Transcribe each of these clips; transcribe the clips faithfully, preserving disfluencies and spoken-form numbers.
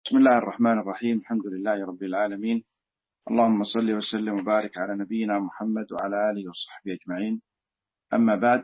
بسم الله الرحمن الرحيم. الحمد لله رب العالمين. اللهم صل وسلم وبارك على نبينا محمد وعلى آله وصحبه أجمعين. أما بعد،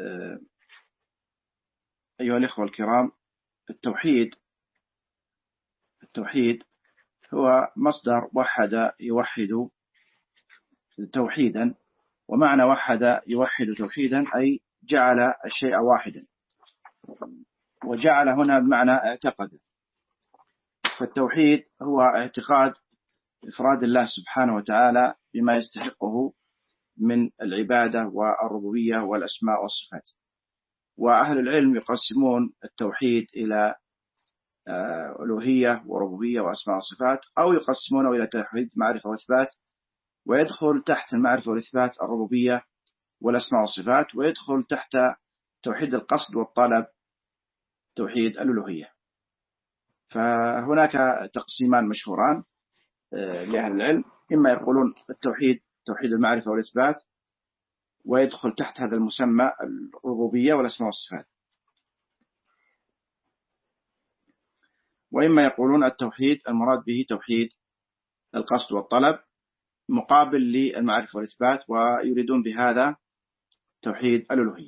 أيها الإخوة الكرام، التوحيد التوحيد هو مصدر وحد يوحد توحيدا، ومعنى وحد يوحد توحيدا أي جعل الشيء واحدا، وجعل هنا بمعنى اعتقد. فالتوحيد هو اعتقاد إفراد الله سبحانه وتعالى بما يستحقه من العبادة والربوبية والأسماء والصفات. وأهل العلم يقسمون التوحيد إلى ألوهية وربوبية وأسماء وصفات، أو يقسمونه إلى توحيد معرفة وإثبات، ويدخل تحت المعرفة والإثبات الربوبية والأسماء والصفات، ويدخل تحت توحيد القصد والطلب توحيد الألوهية. فهناك تقسيمان مشهوران لأهل العلم، إما يقولون التوحيد توحيد المعرفة والإثبات ويدخل تحت هذا المسمى الربوبية والأسماء والصفات، وإما يقولون التوحيد المراد به توحيد القصد والطلب مقابل للمعرفة والإثبات، ويريدون بهذا توحيد الألوهية،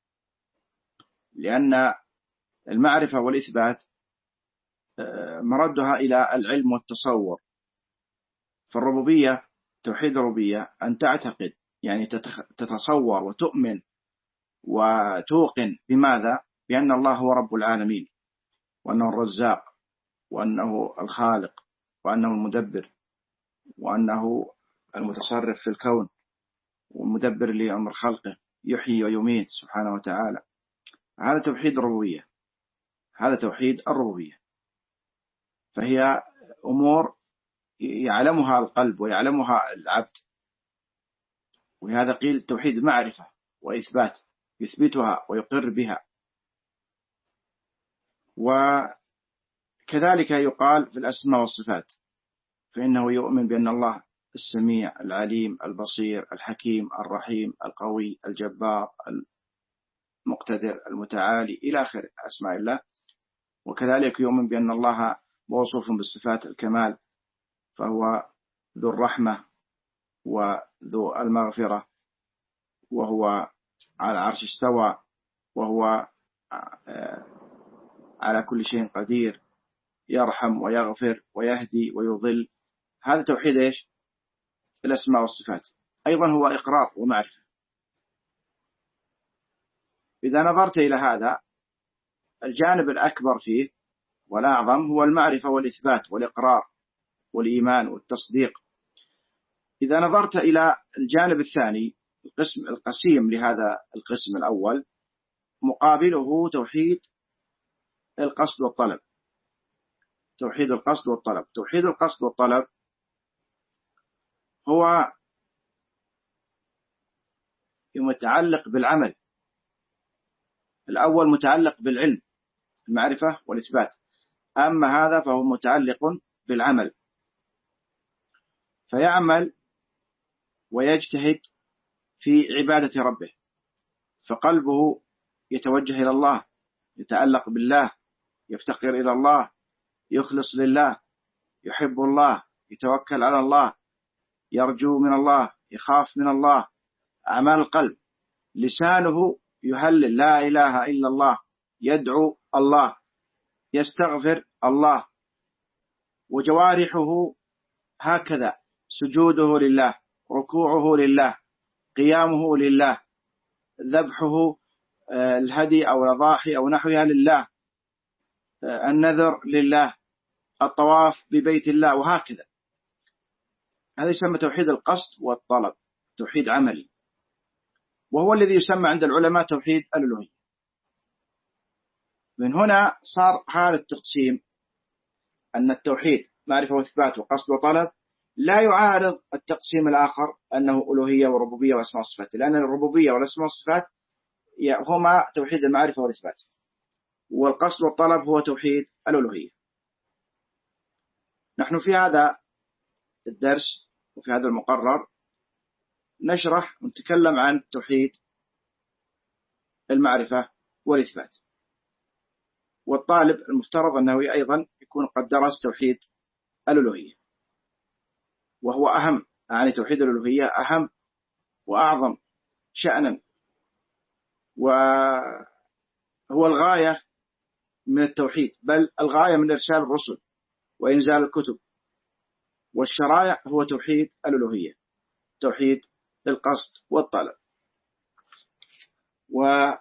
لأن المعرفة والإثبات مردها إلى العلم والتصور. فالربوبية توحيد الربوبية أن تعتقد، يعني تتصور وتؤمن وتوقن بماذا؟ بأن الله هو رب العالمين، وأنه الرزاق، وأنه الخالق، وأنه المدبر، وأنه المتصرف في الكون ومدبر لأمر خلقه، يحيي ويميت سبحانه وتعالى. هذا توحيد الربوبية، هذا توحيد الربوبية. فهي أمور يعلمها القلب ويعلمها العبد، ولهذا قيل توحيد معرفة وإثبات، يثبتها ويقر بها. وكذلك يقال في الأسماء والصفات، فإنه يؤمن بأن الله السميع العليم البصير الحكيم الرحيم القوي الجبار المقتدر المتعالي إلى آخر أسماء الله. وكذلك يؤمن بأن الله موصوف بالصفات الكمال، فهو ذو الرحمة وذو المغفرة، وهو على العرش استوى، وهو على كل شيء قدير، يرحم ويغفر ويهدي ويضل. هذا توحيد إيش؟ الأسماء والصفات. أيضا هو إقرار ومعرفة. إذا نظرت إلى هذا، الجانب الأكبر فيه والأعظم هو المعرفة والإثبات والإقرار والإيمان والتصديق. إذا نظرت إلى الجانب الثاني، القسم القسيم لهذا القسم الأول، مقابله توحيد القصد والطلب. توحيد القصد والطلب توحيد القصد والطلب هو متعلق بالعمل. الأول متعلق بالعلم، المعرفة والإثبات، أما هذا فهو متعلق بالعمل، فيعمل ويجتهد في عبادة ربه، فقلبه يتوجه إلى الله، يتعلق بالله، يفتقر إلى الله، يخلص لله، يحب الله، يتوكل على الله، يرجو من الله، يخاف من الله. أعمال القلب. لسانه يهلل لا إله إلا الله، يدعو الله، يستغفر الله. وجوارحه هكذا، سجوده لله، ركوعه لله، قيامه لله، ذبحه الهدي أو الأضاحي أو نحوها لله، النذر لله، الطواف ببيت الله، وهكذا. هذا يسمى توحيد القصد والطلب، توحيد عملي، وهو الذي يسمى عند العلماء توحيد الألوهية. من هنا صار هذا التقسيم، أن التوحيد معرفة وإثبات وقصد وطلب لا يعارض التقسيم الآخر أنه ألوهية وربوبية وأسماء وصفات، لأن الربوبية والأسماء والصفات هما توحيد المعرفة والإثبات، والقصد والطلب هو توحيد الألوهية. نحن في هذا الدرس وفي هذا المقرر نشرح ونتكلم عن توحيد المعرفة والإثبات، والطالب المفترض أنه أيضا يكون قد درس توحيد الألوهية، وهو أهم، يعني توحيد الألوهية أهم وأعظم شأنا، وهو الغاية من التوحيد، بل الغاية من إرسال الرسل وإنزال الكتب والشرائع هو توحيد الألوهية، توحيد القصد والطلب. ونحتاج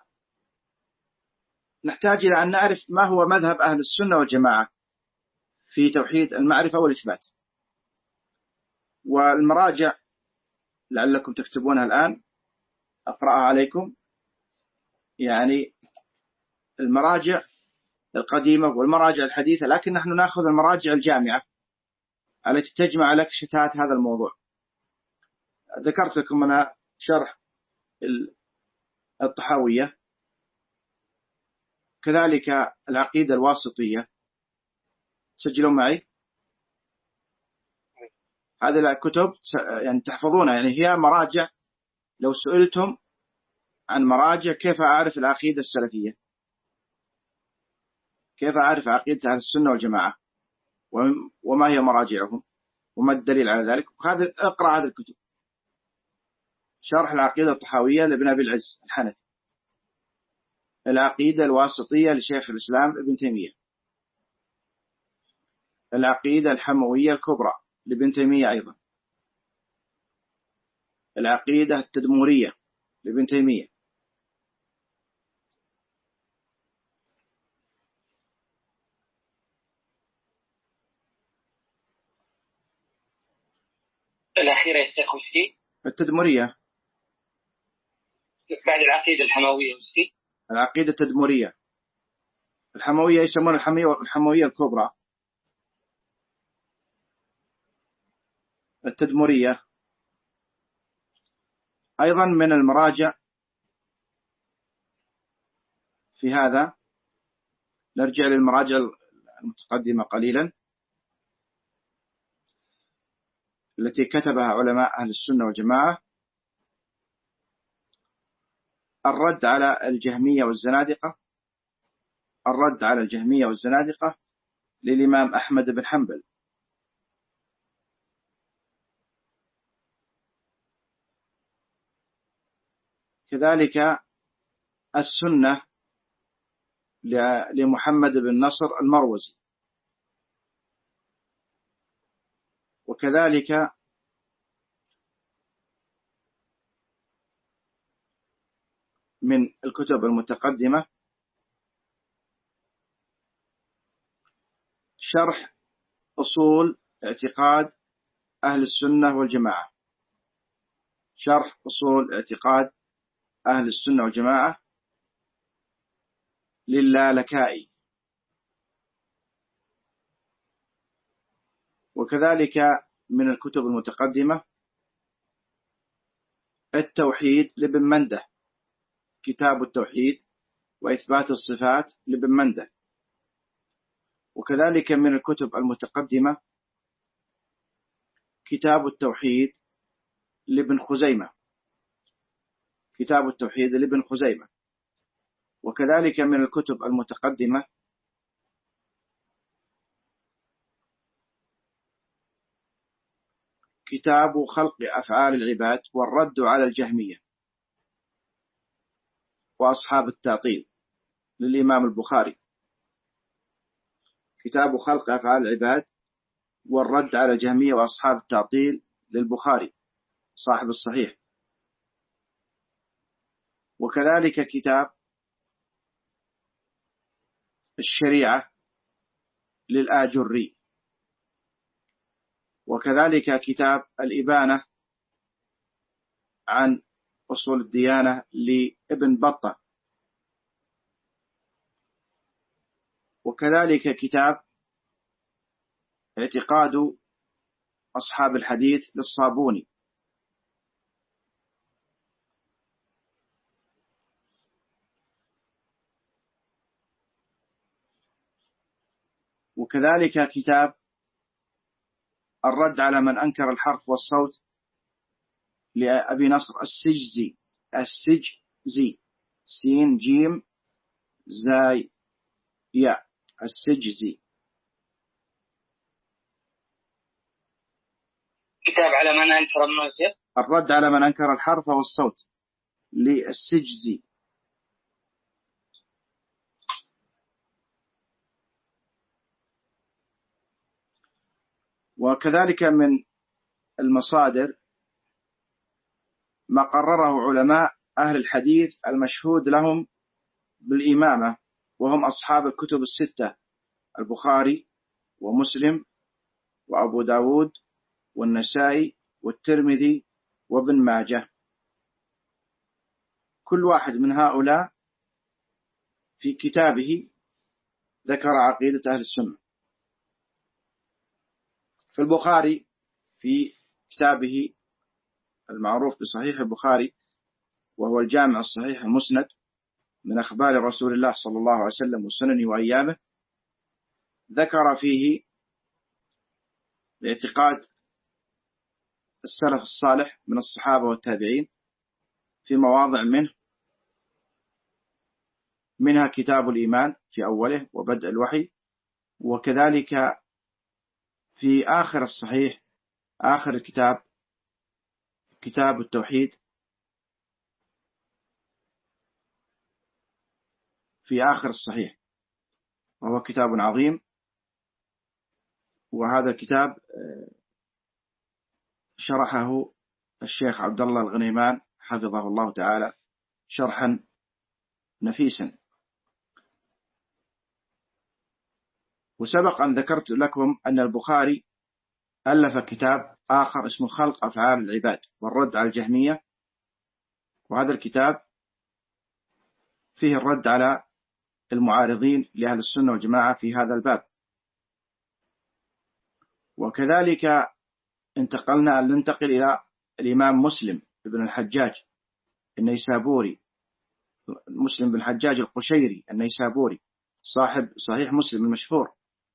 إلى أن نعرف ما هو مذهب أهل السنة والجماعة في توحيد المعرفة والإثبات. والمراجع لعلكم تكتبونها الآن أقرأها عليكم، يعني المراجع القديمة والمراجع الحديثة، لكن نحن نأخذ المراجع الجامعة التي تجمع لك شتات هذا الموضوع. ذكرت لكم أنا شرح الطحاوية، كذلك العقيدة الواسطية، سجلوا معي هذه الكتب يعني تحفظونها، يعني هي مراجع. لو سئلتم عن مراجع كيف أعرف العقيدة السلفية، كيف أعرف عقيدة أهل السنة والجماعة وما هي مراجعهم وما الدليل على ذلك، هذا اقرأ هذه الكتب. شرح العقيدة الطحاوية لابن أبي العز الحنفي، العقيدة الواسطية لشيخ الإسلام ابن تيمية، العقيدة الحموية الكبرى لابن تيمية أيضا، العقيدة التدمورية لابن تيمية، الأخيرة يا وشي التدمرية بعد العقيدة الحموية وشي العقيدة التدمرية. الحموية يسمون الحموية الكبرى، التدمرية أيضا من المراجع في هذا. نرجع للمراجع المتقدمة قليلا التي كتبها علماء أهل السنة والجماعة. الرد على الجهمية والزنادقة، الرد على الجهمية والزنادقة للإمام أحمد بن حنبل، كذلك السنة لمحمد بن نصر المروزي، وكذلك من الكتب المتقدمة شرح أصول اعتقاد أهل السنة والجماعة، شرح أصول اعتقاد أهل السنة والجماعة للالكائي، وكذلك من الكتب المتقدمة التوحيد لابن منده، كتاب التوحيد وإثبات الصفات لابن منده، وكذلك من الكتب المتقدمة كتاب التوحيد لابن خزيمة، كتاب التوحيد لابن خزيمة، وكذلك من الكتب المتقدمة كتاب خلق أفعال العباد والرد على الجهمية وأصحاب التعطيل للإمام البخاري، كتاب خلق أفعال العباد والرد على الجهمية وأصحاب التعطيل للبخاري صاحب الصحيح، وكذلك كتاب الشريعة للآجري، وكذلك كتاب الإبانة عن أصول الديانة لابن بطة، وكذلك كتاب اعتقاد أصحاب الحديث للصابوني، وكذلك كتاب الرد على من أنكر الحرف والصوت لأبي نصر السجزي، السجزي سين جيم زاي يا السجزي، كتاب على من أنكر النسخ. الرد على من أنكر الحرف والصوت للسجزي. وكذلك من المصادر ما قرره علماء أهل الحديث المشهود لهم بالإمامة، وهم أصحاب الكتب الستة: البخاري ومسلم وأبو داود والنسائي والترمذي وابن ماجه. كل واحد من هؤلاء في كتابه ذكر عقيدة أهل السنة. في البخاري في كتابه المعروف بصحيح البخاري، وهو الجامع الصحيح المسند من أخبار رسول الله صلى الله عليه وسلم وسننه وأيامه، ذكر فيه اعتقاد السلف الصالح من الصحابة والتابعين في مواضع منه، منها كتاب الإيمان في أوله وبدء الوحي، وكذلك في آخر الصحيح آخر الكتاب كتاب التوحيد في آخر الصحيح، وهو كتاب عظيم. وهذا الكتاب شرحه الشيخ عبد الله الغنيمان حفظه الله تعالى شرحا نفيسا. وسبق أن ذكرت لكم أن البخاري ألف كتاب آخر اسمه خلق أفعال العباد والرد على الجهمية، وهذا الكتاب فيه الرد على المعارضين لأهل السنة والجماعة في هذا الباب. وكذلك انتقلنا ننتقل إلى الإمام مسلم بن الحجاج النيسابوري، مسلم بن الحجاج القشيري النيسابوري صاحب صحيح مسلم المشهور.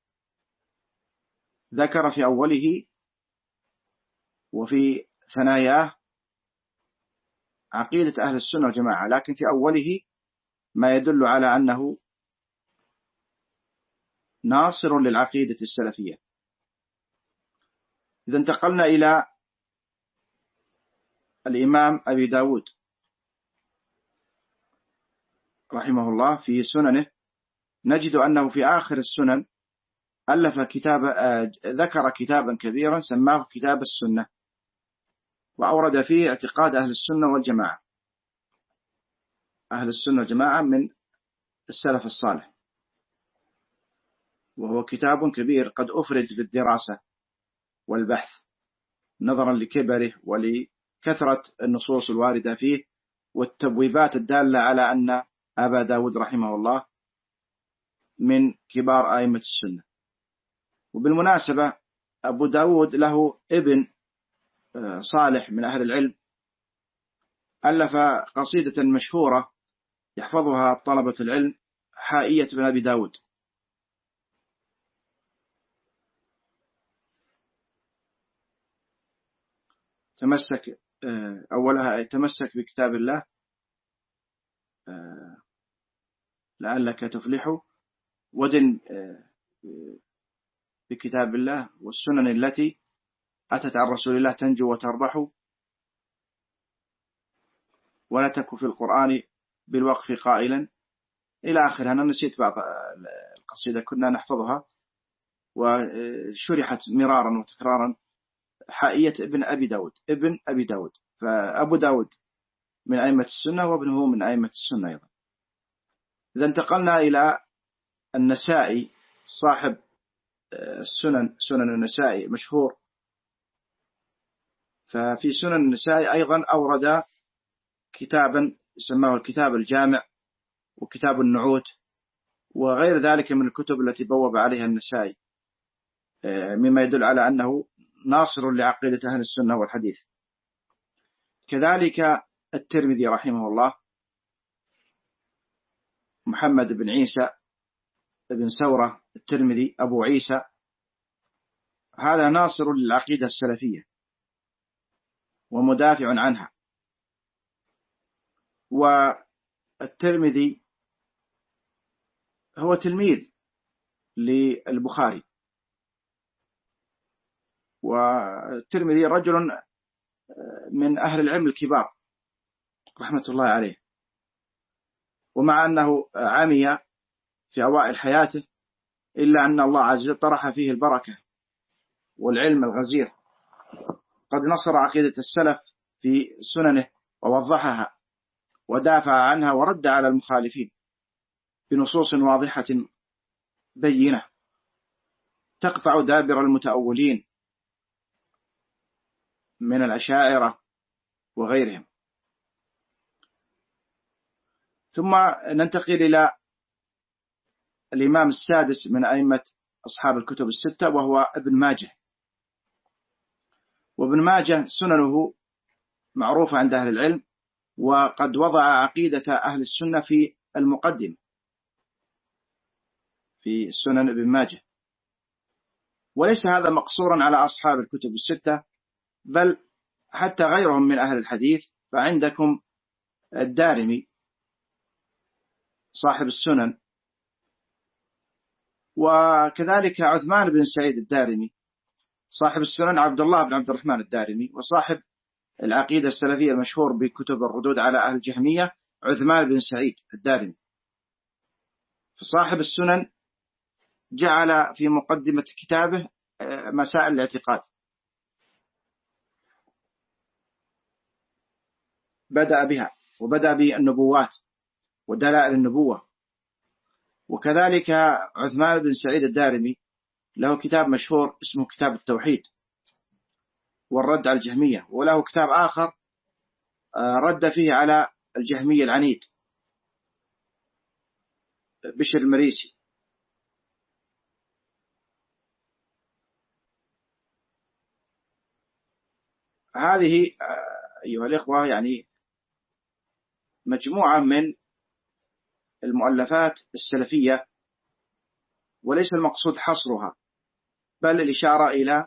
ذكر في أوله وفي ثناياه عقيدة أهل السنة والجماعة، لكن في أوله ما يدل على أنه ناصر للعقيدة السلفية. إذا انتقلنا إلى الإمام أبي داود رحمه الله في سننه، نجد أنه في آخر السنن ألف كتاب ذكر كتابا كبيرا سماه كتاب السنة، وأورد فيه اعتقاد أهل السنة والجماعة. أهل السنة والجماعة من السلف الصالح، وهو كتاب كبير قد أفرد بالدراسة والبحث نظرا لكبره ولكثرة النصوص الواردة فيه والتبويبات الدالة على أن أبا داود رحمه الله من كبار أئمة السنة. وبالمناسبة أبو داود له ابن صالح من أهل العلم ألف قصيدة مشهورة يحفظها طلبة العلم، حائية بن أبي داود. تمسك أولها تمسك بكتاب الله لعلك تفلح، ودن بكتاب الله والسنن التي أتت عن رسول الله تنجو وتربح، ولا تك في القرآن بالوقف قائلا إلى آخر. أنا نسيت بعض القصيدة كنا نحفظها وشرحت مرارا وتكرارا، حائية ابن أبي داود ابن أبي داود. فأبو داود من أئمة السنة وابنه من أئمة السنة أيضا. إذا انتقلنا إلى النسائي صاحب السنن، سنن النسائي مشهور. ففي سنن النسائي أيضا أورد كتابا سماه الكتاب الجامع وكتاب النعوت وغير ذلك من الكتب التي بوب عليها النسائي، مما يدل على أنه ناصر لعقيدة أهل السنة والحديث. كذلك الترمذي رحمه الله محمد بن عيسى بن سورة الترمذي أبو عيسى، هذا ناصر للعقيدة السلفية ومدافع عنها. والترمذي هو تلميذ للبخاري، والترمذي رجل من أهل العلم الكبار رحمة الله عليه، ومع أنه عمي في أوائل حياته إلا أن الله عز وجل طرح فيه البركة والعلم الغزير. قد نصر عقيدة السلف في سننه ووضحها ودافع عنها ورد على المخالفين بنصوص واضحة بينة تقطع دابر المتأولين من الأشاعرة وغيرهم. ثم ننتقل إلى الإمام السادس من أئمة أصحاب الكتب الستة وهو ابن ماجه. وابن ماجه سننه معروفة عند أهل العلم، وقد وضع عقيدة أهل السنة في المقدم في سنن ابن ماجه. وليس هذا مقصورا على أصحاب الكتب الستة، بل حتى غيرهم من أهل الحديث. فعندكم الدارمي صاحب السنن، وكذلك عثمان بن سعيد الدارمي صاحب السنن، عبد الله بن عبد الرحمن الدارمي، وصاحب العقيدة السلفية المشهور بكتب الردود على أهل الجهمية عثمان بن سعيد الدارمي. فصاحب السنن جعل في مقدمة كتابه مسائل الاعتقاد، بدأ بها وبدأ بالنبوات ودلائل النبوة. وكذلك عثمان بن سعيد الدارمي له كتاب مشهور اسمه كتاب التوحيد والرد على الجهمية، وله كتاب آخر رد فيه على الجهمية العنيد بشر المريسي. هذه أيها الإخوة يعني مجموعة من المؤلفات السلفية، وليس المقصود حصرها بل الإشارة إلى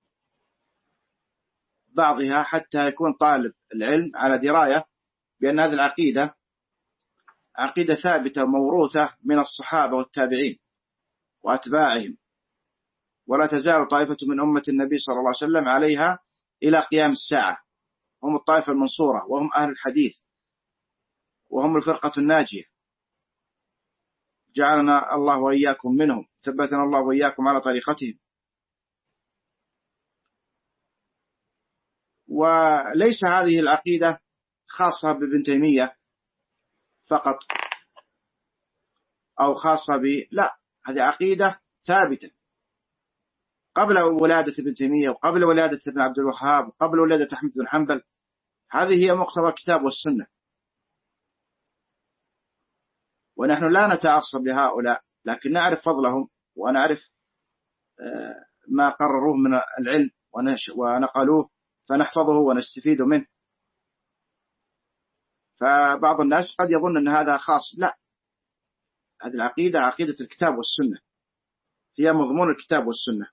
بعضها حتى يكون طالب العلم على دراية بأن هذه العقيدة عقيدة ثابتة موروثة من الصحابة والتابعين وأتباعهم، ولا تزال طائفة من أمة النبي صلى الله عليه وسلم عليها إلى قيام الساعة، هم الطائفة المنصورة وهم أهل الحديث وهم الفرقة الناجية، جعلنا الله وإياكم منهم، ثبتنا الله وإياكم على طريقتهم. وليس هذه العقيدة خاصة بابن تيمية فقط أو خاصة ب لا، هذه عقيدة ثابتة قبل ولادة ابن تيمية وقبل ولادة ابن عبد الوهاب وقبل ولادة أحمد بن حنبل. هذه هي مقتضى الكتاب والسنة، ونحن لا نتعصب لهؤلاء، لكن نعرف فضلهم ونعرف ما قرروه من العلم ونقلوه فنحفظه ونستفيد منه. فبعض الناس قد يظن أن هذا خاص، لا، هذه العقيدة عقيدة الكتاب والسنة، هي مضمون الكتاب والسنة.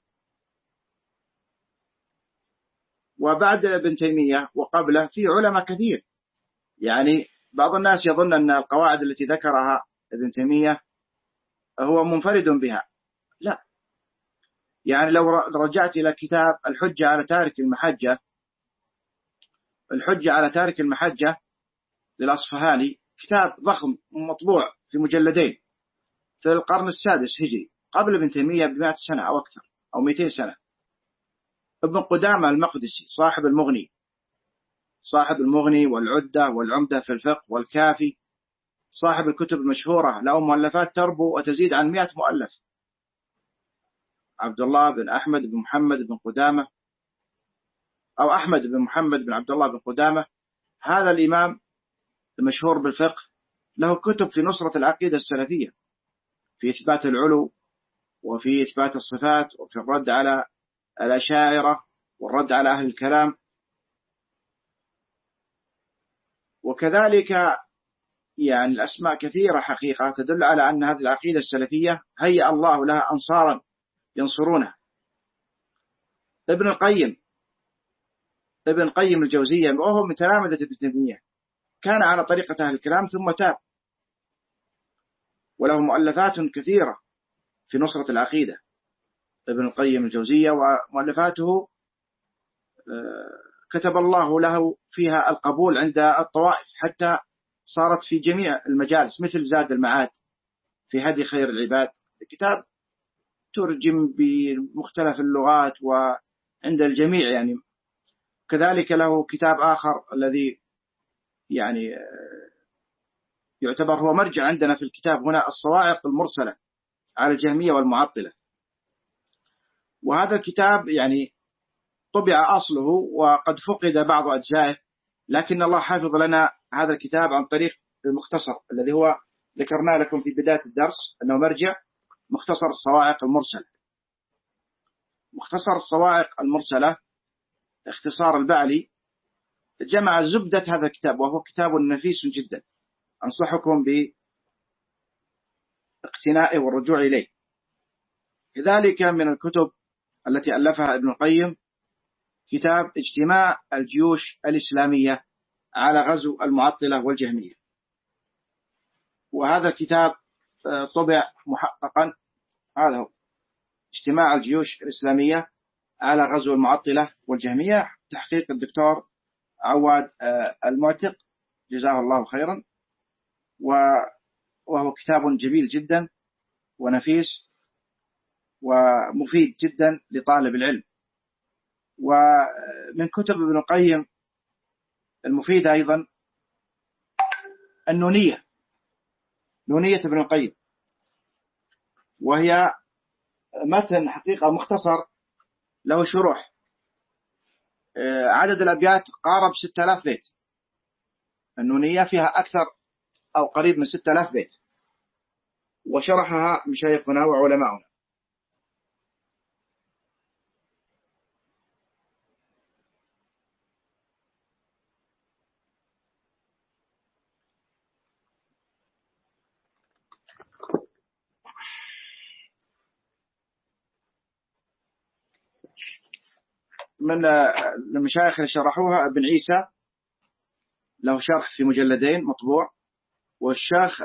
وبعد ابن تيمية وقبله في علماء كثير، يعني بعض الناس يظن أن القواعد التي ذكرها ابن تيمية هو منفرد بها، لا. يعني لو رجعت إلى كتاب الحجة على تارك المحجة، الحجة على تارك المحجة للأصفهاني، كتاب ضخم مطبوع في مجلدين في القرن السادس هجري قبل ابن تيمية بمئة سنة أو أكثر أو مئتين سنة. ابن قدامة المقدسي صاحب المغني صاحب المغني والعدة والعمدة في الفقه والكافي، صاحب الكتب المشهورة له مؤلفات تربو وتزيد عن مئة مؤلف. عبد الله بن أحمد بن محمد بن قدامة أو أحمد بن محمد بن عبد الله بن قدامة، هذا الإمام المشهور بالفقه له كتب في نصرة العقيدة السلفية، في إثبات العلو وفي إثبات الصفات وفي الرد على الأشاعرة والرد على أهل الكلام. وكذلك يعني الأسماء كثيرة حقيقة تدل على أن هذه العقيدة السلفية هيأ الله لها أنصارا ينصرونها. ابن القيم ابن القيم الجوزية وهو من تلامذة ابن تيمية، كان على طريقة أهل الكلام ثم تاب، وله مؤلفات كثيرة في نصرة العقيدة ابن القيم الجوزية، ومؤلفاته كتب الله له فيها القبول عند الطوائف، حتى صارت في جميع المجالس، مثل زاد المعاد في هدي خير العباد، كتاب ترجم بمختلف اللغات وعند الجميع يعني. كذلك له كتاب آخر الذي يعني يعتبر هو مرجع عندنا في الكتاب هنا، الصواعق المرسلة على الجهمية والمعطلة. وهذا الكتاب يعني طبع أصله وقد فقد بعض أجزائه، لكن الله حافظ لنا هذا الكتاب عن طريق المختصر الذي هو ذكرنا لكم في بداية الدرس أنه مرجع مختصر الصواعق المرسلة. مختصر الصواعق المرسلة اختصار البعلي جمع زبدة هذا الكتاب، وهو كتاب نفيس جدا، أنصحكم باقتنائه والرجوع إليه. كذلك من الكتب التي ألفها ابن القيم كتاب اجتماع الجيوش الإسلامية على غزو المعطلة والجهمية، وهذا الكتاب طبع محققا. هذا هو اجتماع الجيوش الإسلامية على غزو المعطلة والجهمية، تحقيق الدكتور عواد المعتق جزاه الله خيرا، وهو كتاب جميل جدا ونفيس ومفيد جدا لطالب العلم. ومن كتب ابن القيم المفيدة أيضا النونية، نونية ابن القيم، وهي متن حقيقة مختصر له شروح، عدد الأبيات قارب ستة آلاف بيت. النونية فيها أكثر أو قريب من ستة آلاف بيت، وشرحها مشايخنا وعلماؤنا. من المشايخ اللي شرحوها ابن عيسى له شرح في مجلدين مطبوع، والشيخ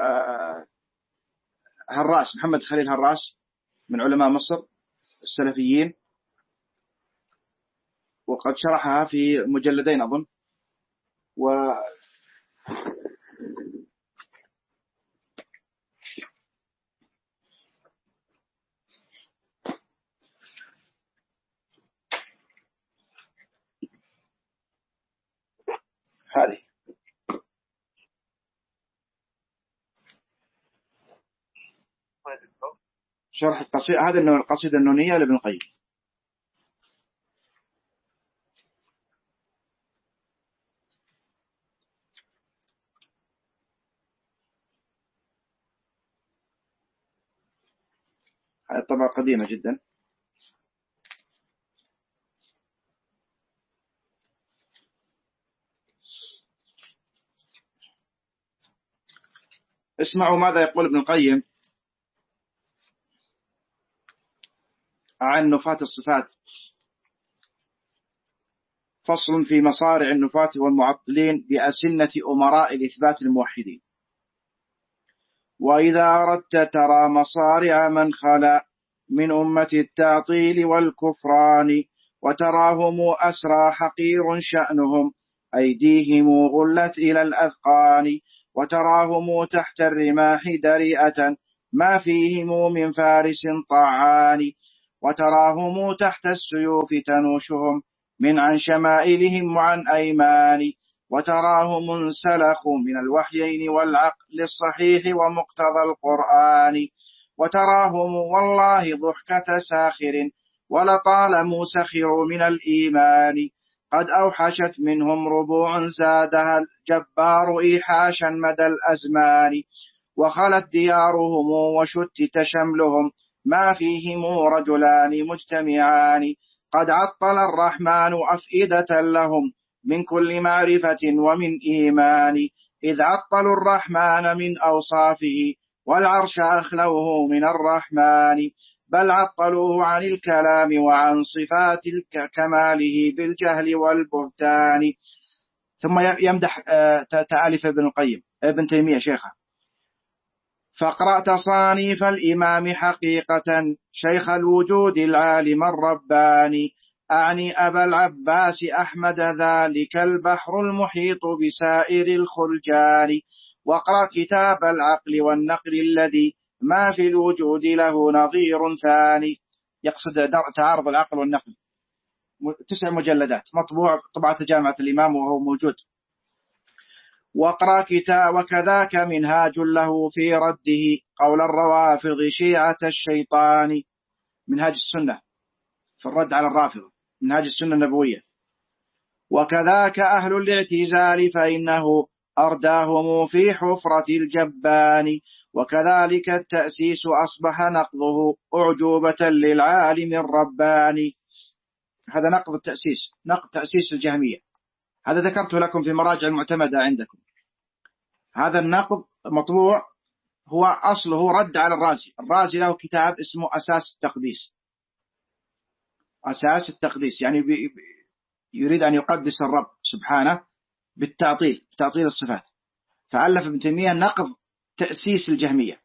هراس محمد خليل هراس من علماء مصر السلفيين، وقد شرحها في مجلدين أظن. و هذه شرح القصيدة، هذا من القصيدة النونية لابن القيم. هذه طبعا قديمة جدا. اسمعوا ماذا يقول ابن القيم عن نفاة الصفات. فصل في مصارع النفاة والمعطلين بأسنة أمراء الإثبات الموحدين. وإذا أردت ترى مصارع من خلا من أمة التعطيل والكفران، وتراهم أسرى حقير شأنهم أيديهم غلت إلى الأذقان، وتراهم تحت الرماح دريئة ما فيهم من فارس طعان، وتراهم تحت السيوف تنوشهم من عن شمائلهم وعن أيمان، وتراهم انسلخوا من الوحيين والعقل الصحيح ومقتضى القرآن، وتراهم والله ضحكة ساخر ولطالم سخر من الإيمان، قد أوحشت منهم ربوع زادها الجبار إيحاشا مدى الأزمان، وخلت ديارهم وشتت شملهم ما فيهم رجلان مجتمعان، قد عطل الرحمن أفئدة لهم من كل معرفة ومن إيمان، إذ عطلوا الرحمن من أوصافه والعرش أخلوه من الرحمن، بل عطلوه عن الكلام وعن صفات كماله بالجهل والبهتان. ثم يمدح تألف ابن القيم ابن تيمية شيخه. فاقرأ تصانيف الإمام حقيقة شيخ الوجود العالم الرباني، أعني أبا العباس أحمد ذلك البحر المحيط بسائر الخلجان. واقرأ كتاب العقل والنقل الذي ما في الوجود له نظير ثاني. يقصد تعارض العقل والنقل، تسع مجلدات مطبوع طبعة جامعة الإمام وهو موجود. واقرأ كتاب وكذاك منهاج له في رده قول الروافض شيعة الشيطان. منهاج السنة في الرد على الرافضة، منهاج السنة النبوية. وكذاك أهل الاعتزال فإنه أرداهم في حفرة الجبان. وكذلك التأسيس أصبح نقضه أعجوبة للعالم الرباني. هذا نقض التأسيس، نقض تأسيس الجهمية، هذا ذكرته لكم في مراجع المعتمدة عندكم. هذا النقض مطبوع، هو أصله رد على الرازي. الرازي له كتاب اسمه أساس التقديس، أساس التقديس، يعني يريد أن يقدس الرب سبحانه بالتعطيل، بتعطيل الصفات. فألف ابن تيمية نقض تأسيس الجهمية.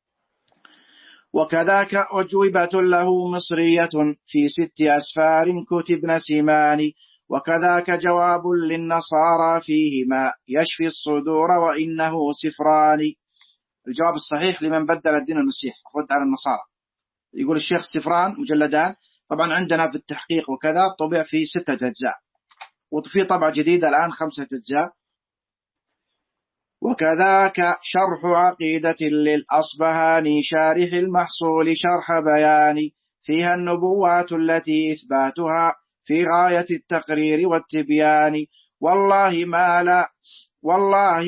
وكذاك أجوبة له مصرية في ست أسفار كتبن سيمان. وكذاك جواب للنصارى فيهما يشفي الصدور وإنه سفران. الجواب الصحيح لمن بدل الدين المسيح، رد على النصارى. يقول الشيخ سفران مجلدان، طبعا عندنا في التحقيق وكذا طبع في ستة أجزاء، وفي طبعة جديدة الآن خمسة أجزاء. وكذاك شرح عقيدة للأصبهاني شارح المحصول شرح بياني. فيها النبوات التي إثباتها في غاية التقرير والتبيان. والله ما لا والله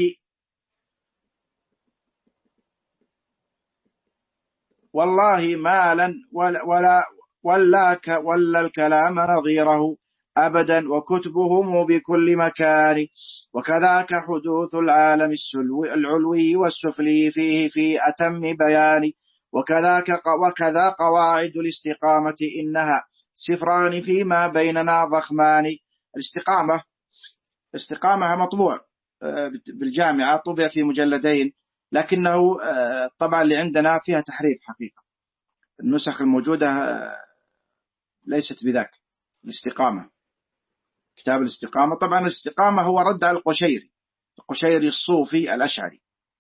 والله ما لن ولا ولا ولا, ولا الكلام نظيره أبدا وكتبهم بكل مكان. وكذاك حدوث العالم العلوي والسفلي فيه في أتم بيان. وكذاك وكذا قواعد الاستقامة إنها سفران فيما بيننا ضخمان. الاستقامة استقامة مطبوع بالجامعة، طبع في مجلدين، لكنه طبعا اللي عندنا فيها تحريف حقيقة. النسخ الموجودة ليست بذاك. الاستقامة، كتاب الاستقامة، طبعا الاستقامة هو رد على القشيري، القشيري الصوفي الأشعري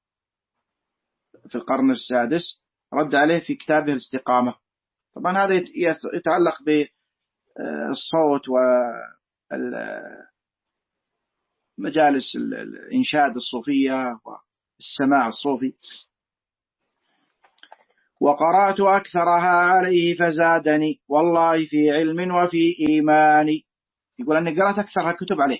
في القرن السادس، رد عليه في كتابه الاستقامة. طبعا هذا يتعلق بالصوت ومجالس الإنشاد الصوفية والسماع الصوفي. وقرأت أكثرها عليه فزادني والله في علم وفي إيمان. يقول أني قرأت أكثر الكتب عليه.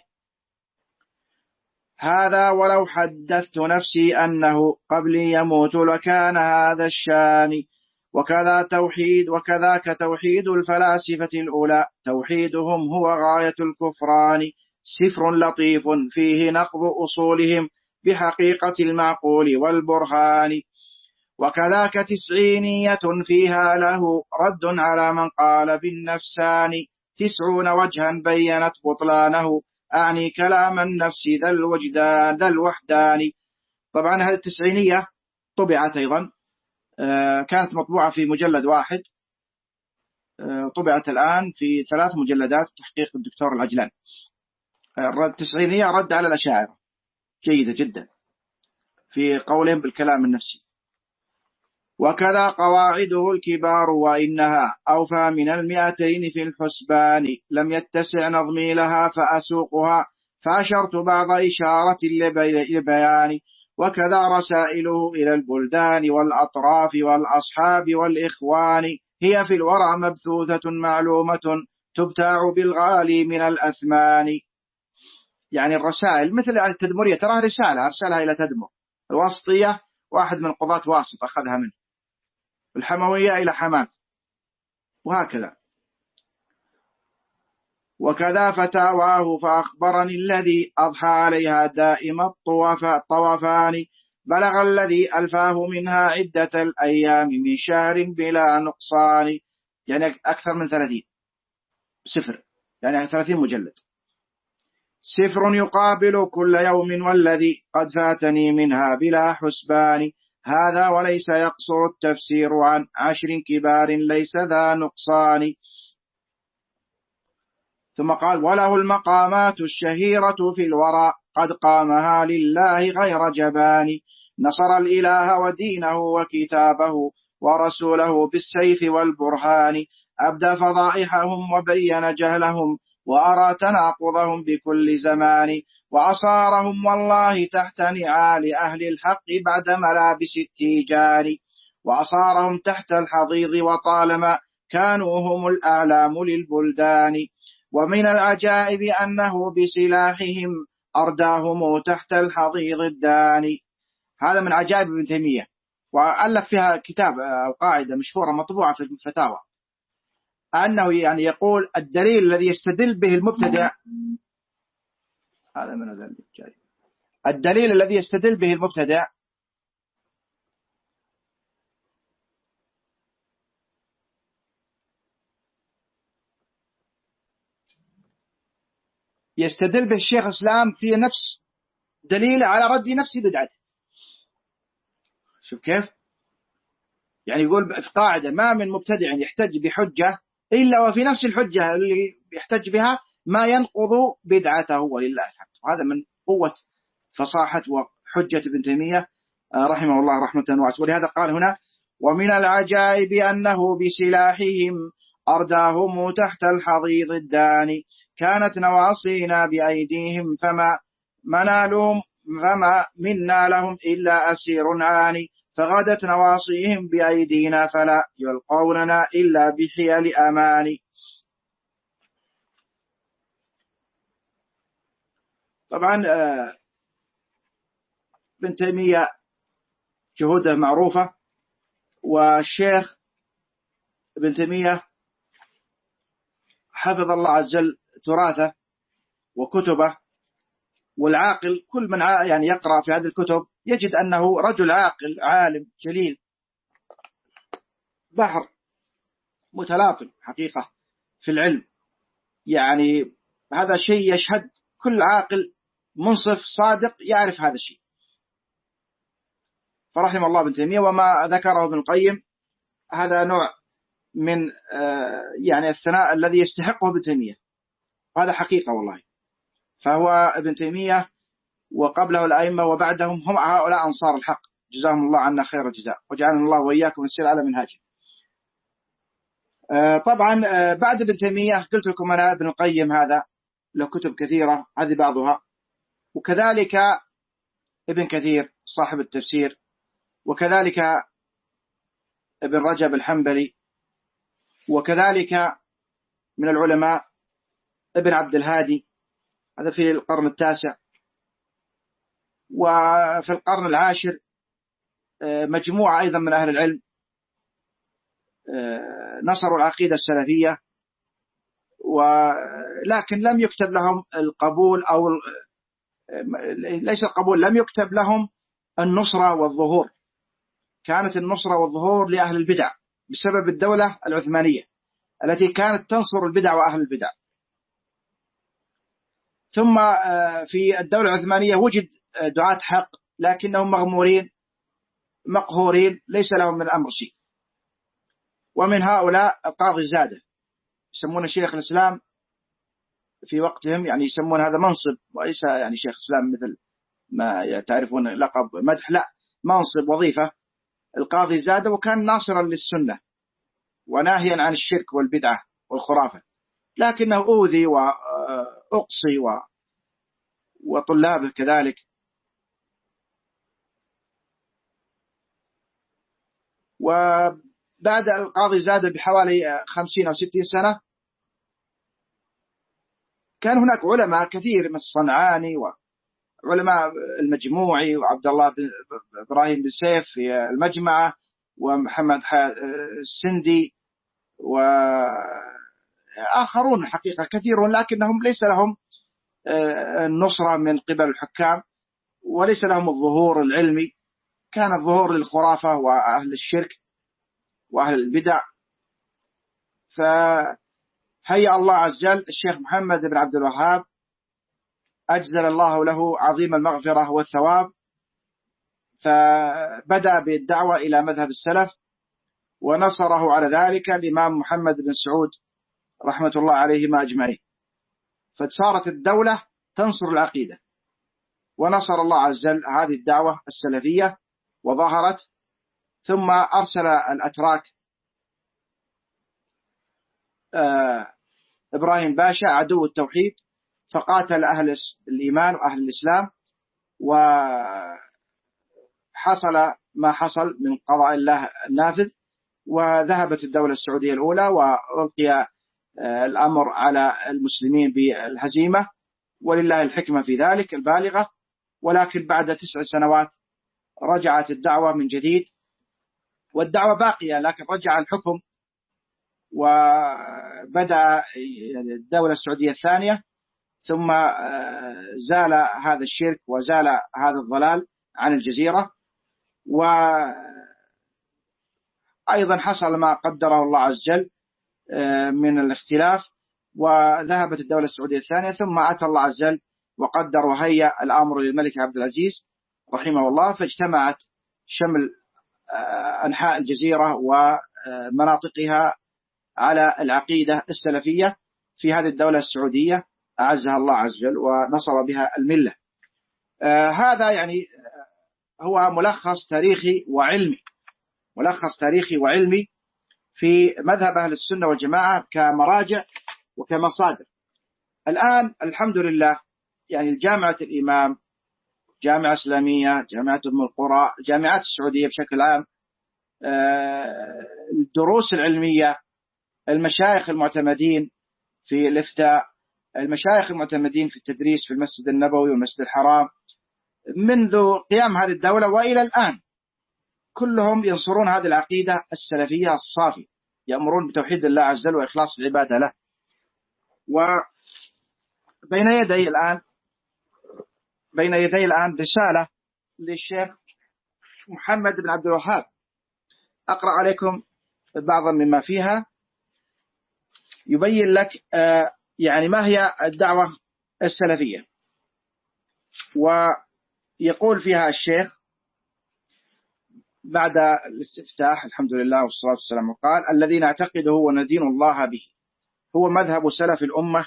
هذا ولو حدثت نفسي أنه قبلي يموت لكان هذا الشان. وكذا توحيد وكذاك توحيد الفلاسفة الأولى توحيدهم هو غاية الكفران. سفر لطيف فيه نقض أصولهم بحقيقة المعقول والبرهان. وكذاك تسعينية فيها له رد على من قال بالنفسان. تسعون وجها بينت بطلانه أعني كلام النفس ذا الوجدان ذا الوحدان. طبعا هذه التسعينية طبعت أيضا، كانت مطبوعة في مجلد واحد، طبعت الآن في ثلاث مجلدات تحقيق الدكتور العجلان. التسعينية رد على الأشاعرة جيدة جدا في قولهم بالكلام النفسي. وكذا قواعده الكبار وإنها أوفى من المئتين في الحسبان. لم يتسع نظمي لها فأسوقها فأشرت بعض إشارة لبيان. وكذا رسائله إلى البلدان والأطراف والأصحاب والإخوان هي في الورى مبثوثة معلومة تبتاع بالغالي من الأثمان. يعني الرسائل مثل يعني التدمرية، ترى رسالة أرسلها إلى تدمر. الواسطية واحد من قضاة واسط أخذها منه، الحموية إلى حماد، وهكذا. وكذا فتاواه فأخبرني الذي أضحى عليها دائم الطوفان. بلغ الذي ألفاه منها عدة الأيام من شهر بلا نقصان. يعني أكثر من ثلاثين سفر، يعني ثلاثين مجلد. سفر يقابل كل يوم والذي قد فاتني منها بلا حسبان. هذا وليس يقصر التفسير عن عشر كبار ليس ذا نقصان. ثم قال: وله المقامات الشهيرة في الورى قد قامها لله غير جبان، نصر الإله ودينه وكتابه ورسوله بالسيف والبرهان، أبدى فضائحهم وبين جهلهم وأرى تناقضهم بكل زمان، وأصارهم والله تحت نعال أهل الحق بعد ملابس التيجان، وأصارهم تحت الحضيض وطالما كانوا هم الأعلام للبلدان، ومن العجائب أنه بسلاحهم أرداهم تحت الحضيض الداني. هذا من عجائب ابن تيمية، وألف فيها كتاب أو قاعدة مشهورة مطبوعة في الفتاوى، أنه يعني يقول الدليل الذي يستدل به المبتدع، هذا من الجاي الدليل الذي يستدل به المبتدع يستدل به الشيخ الإسلام في نفس دليل على رد نفس بدعته. شوف كيف يعني يقول في قاعدة: ما من مبتدع يحتج بحجة إلا وفي نفس الحجة اللي يحتج بها ما ينقض بدعته ولله الحمد. وهذا من قوة فصاحة وحجة ابن تيمية رحمه الله رحمة واسعة. ولهذا قال هنا: ومن العجائب أنه بسلاحهم أرداهم تحت الحضيض الداني، كانت نواصينا بأيديهم فما منالهم فما منا لهم إلا أسير عاني، فغدت نواصيهم بأيدينا فلا يلقوننا إلا بحيل أماني. طبعا ابن تيمية جهوده معروفة، والشيخ ابن تيمية حفظ الله عز وجل تراثه وكتبه، والعاقل كل من يعني يقرأ في هذه الكتب يجد أنه رجل عاقل عالم جليل، بحر متلاطم حقيقة في العلم. يعني هذا شيء يشهد كل عاقل منصف صادق يعرف هذا الشيء. فرحم الله ابن تيمية. وما ذكره ابن القيم هذا نوع من يعني الثناء الذي يستحقه ابن تيمية، وهذا حقيقة والله. فهو ابن تيمية وقبله الأئمة وبعدهم هم هؤلاء أنصار الحق، جزاهم الله عنا خير الجزاء، وجعلنا الله وإياكم نسير على منهاجه. طبعا بعد ابن تيمية قلت لكم أنا ابن القيم هذا له كتب كثيرة، هذه بعضها، وكذلك ابن كثير صاحب التفسير، وكذلك ابن رجب الحنبلي، وكذلك من العلماء ابن عبد الهادي، هذا في القرن التاسع. وفي القرن العاشر مجموعة أيضا من أهل العلم نصروا العقيدة السلفية، ولكن لم يكتب لهم القبول، أو ليس القبول، لم يكتب لهم النصرة والظهور. كانت النصرة والظهور لأهل البدع بسبب الدولة العثمانية التي كانت تنصر البدع وأهل البدع. ثم في الدولة العثمانية وجد دعاة حق لكنهم مغمورين مقهورين ليس لهم من الأمر شيء. ومن هؤلاء القاضي زادة، يسمون شيخ الإسلام في وقتهم، يعني يسمون هذا منصب وليس يعني شيخ الإسلام مثل ما تعرفون لقب مدح، لا، منصب وظيفة القاضي زادة. وكان ناصرا للسنة وناهيا عن الشرك والبدعة والخرافة، لكنه أوذي وأقصي و... وطلابه كذلك. وبعد القاضي زادة بحوالي خمسين أو ستين سنة كان هناك علماء كثير من الصنعاني وعلماء المجموعي وعبد الله بن إبراهيم بن سيف في المجمعة ومحمد السندي وآخرون حقيقة كثيرون، لكنهم ليس لهم النصرة من قبل الحكام وليس لهم الظهور العلمي، كان الظهور للخرافة وأهل الشرك وأهل البدع. فهيأ الله عز وجل الشيخ محمد بن عبد الوهاب، أجزل الله له عظيم المغفرة والثواب، فبدأ بالدعوة إلى مذهب السلف، ونصره على ذلك الإمام محمد بن سعود رحمة الله عليهما أجمعين. فصارت الدولة تنصر العقيدة، ونصر الله عز وجل هذه الدعوة السلفية وظهرت. ثم أرسل الأتراك إبراهيم باشا عدو التوحيد، فقاتل أهل الإيمان وأهل الإسلام، وحصل ما حصل من قضاء الله النافذ، وذهبت الدولة السعودية الأولى، وألقي الأمر على المسلمين بالهزيمة، ولله الحكمة في ذلك البالغة. ولكن بعد تسع سنوات رجعت الدعوة من جديد، والدعوة باقية، لكن رجع الحكم، وبدأ الدولة السعودية الثانية، ثم زال هذا الشرك وزال هذا الضلال عن الجزيرة. وأيضا حصل ما قدره الله عز وجل من الاختلاف، وذهبت الدولة السعودية الثانية، ثم أتى الله عز وجل وقدر وهيأ الأمر للملك عبد العزيز رحمه الله، فاجتمعت شمل أنحاء الجزيرة ومناطقها على العقيدة السلفية في هذه الدولة السعودية، أعزها الله عز وجل ونصر بها الملة. هذا يعني هو ملخص تاريخي وعلمي ملخص تاريخي وعلمي في مذهب أهل السنة والجماعة كمراجع وكمصادر. الآن الحمد لله يعني الجامعة الإمام، جامعة إسلامية، جامعة أم القرى، الجامعات السعودية بشكل عام، الدروس العلمية، المشايخ المعتمدين في الإفتاء، المشايخ المعتمدين في التدريس في المسجد النبوي والمسجد الحرام، منذ قيام هذه الدولة وإلى الآن كلهم ينصرون هذه العقيدة السلفية الصافية، يأمرون بتوحيد الله عز وجل وإخلاص العبادة له. وبين يدي الآن بين يدي الآن رسالة للشيخ محمد بن عبد الوهاب، أقرأ عليكم بعضا مما فيها يبين لك يعني ما هي الدعوة السلفية. ويقول فيها الشيخ بعد الاستفتاح الحمد لله والصلاة والسلام، وقال: الذي نعتقده وندين الله به هو مذهب سلف الأمة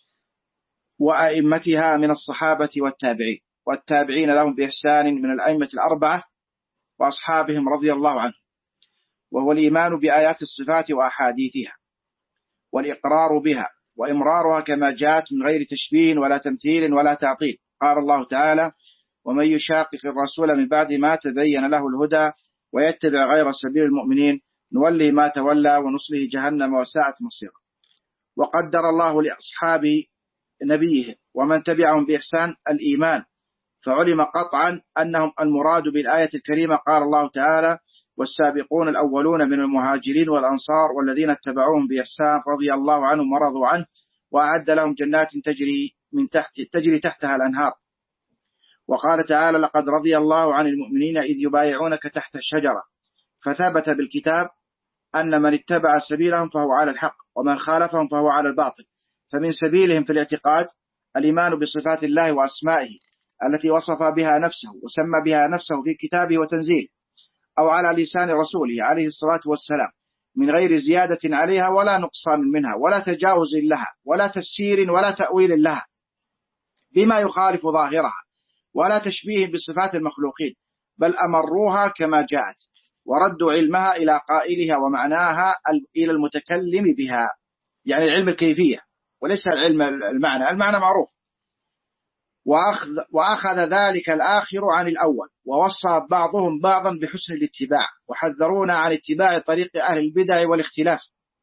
وأئمتها من الصحابة والتابعين والتابعين لهم بإحسان من الأئمة الأربعة وأصحابهم رضي الله عنهم، وهو الإيمان بآيات الصفات وأحاديثها والإقرار بها وإمرارها كما جاءت من غير تشبيه ولا تمثيل ولا تعطيل. قال الله تعالى: ومن يشاقق الرسول من بعد ما تبين له الهدى ويتبع غير سبيل المؤمنين نولي ما تولى ونصله جهنم وساءت مصيرا. وقدر الله لأصحاب نبيه ومن تبعهم بإحسان الإيمان، فعلم قطعا أنهم المراد بالآية الكريمة. قال الله تعالى: والسابقون الأولون من المهاجرين والأنصار والذين اتبعوهم بإحسان رضي الله عنهم ورضوا عنه وأعد لهم جنات تجري من تحت تجري تحتها الأنهار. وقال تعالى: لقد رضي الله عن المؤمنين إذ يبايعونك تحت الشجرة. فثبت بالكتاب أن من اتبع سبيلهم فهو على الحق ومن خالفهم فهو على الباطل. فمن سبيلهم في الاعتقاد الإيمان بصفات الله وأسمائه التي وصف بها نفسه وسمى بها نفسه في كتابه وتنزيله أو على لسان رسوله عليه الصلاة والسلام من غير زيادة عليها ولا نقصان منها ولا تجاوز لها ولا تفسير ولا تأويل لها بما يخالف ظاهرها ولا تشبيه بصفات المخلوقين، بل أمروها كما جاءت وردوا علمها إلى قائلها ومعناها إلى المتكلم بها، يعني العلم الكيفية وليس العلم المعنى. المعنى معروف. وأخذ, وأخذ ذلك الآخر عن الأول، ووصى بعضهم بعضا بحسن الاتباع، وحذرونا عن اتباع طريق أهل البدع والاختلاف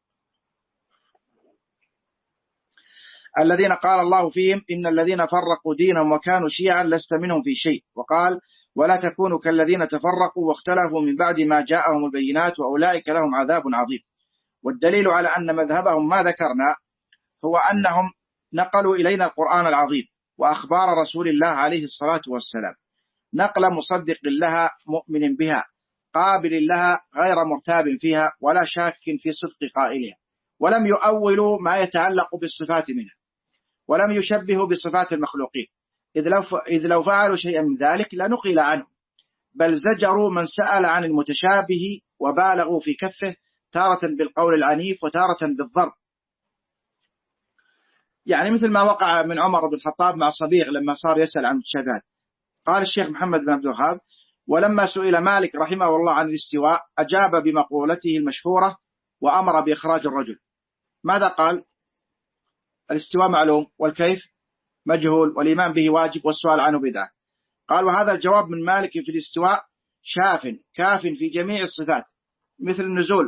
الذين قال الله فيهم: إن الذين فرقوا دينهم وكانوا شيعا لست منهم في شيء. وقال: ولا تكونوا كالذين تفرقوا واختلفوا من بعد ما جاءهم البينات وأولئك لهم عذاب عظيم. والدليل على أن مذهبهم ما ذكرنا هو أنهم نقلوا إلينا القرآن العظيم وأخبار رسول الله عليه الصلاة والسلام نقل مصدق لها مؤمن بها قابل لها غير مرتاب فيها ولا شاك في صدق قائلها، ولم يؤولوا ما يتعلق بالصفات منها ولم يشبهوا بصفات المخلوقين، إذ لو, إذ لو فعلوا شيئا من ذلك لنقل عنه، بل زجروا من سأل عن المتشابه وبالغوا في كفه تارة بالقول العنيف وتارة بالضرب. يعني مثل ما وقع من عمر بن الخطاب مع صبيغ لما صار يسأل عن المتشابهات. قال الشيخ محمد بن عبد الوهاب: ولما سئل مالك رحمه الله عن الاستواء أجاب بمقولته المشهورة وأمر بإخراج الرجل. ماذا قال؟ الاستواء معلوم والكيف مجهول والإيمان به واجب والسؤال عنه بدعة. قال: وهذا الجواب من مالك في الاستواء شاف كاف في جميع الصفات مثل النزول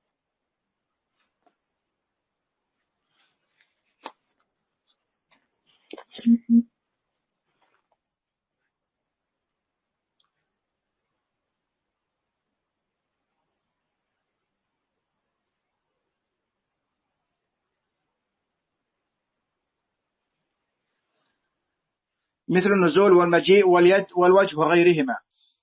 مثل النزول والمجيء واليد والوجه وغيرهما.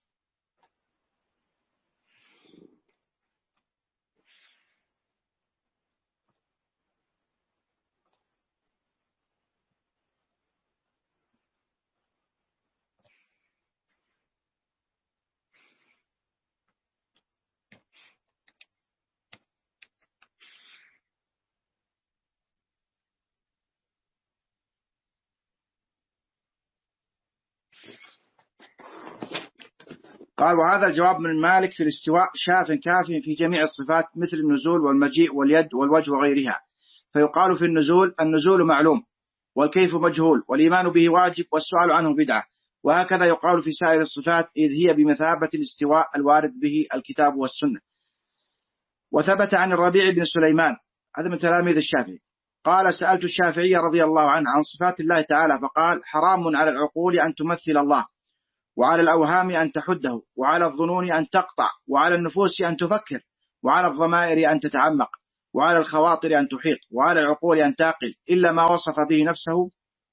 قال: وهذا الجواب من مالك في الاستواء شاف كاف في جميع الصفات مثل النزول والمجيء واليد والوجه وغيرها. فيقال في النزول: النزول معلوم والكيف مجهول والإيمان به واجب والسؤال عنه بدعة. وهكذا يقال في سائر الصفات إذ هي بمثابة الاستواء الوارد به الكتاب والسنة. وثبت عن الربيع بن سليمان، هذا من تلاميذ الشافعي، قال: سألت الشافعي رضي الله عنه عن صفات الله تعالى فقال: حرام على العقول أن تمثل الله، وعلى الأوهام أن تحده، وعلى الظنون أن تقطع، وعلى النفوس أن تفكر، وعلى الضمائر أن تتعمق، وعلى الخواطر أن تحيط، وعلى العقول أن تعقل، إلا ما وصف به نفسه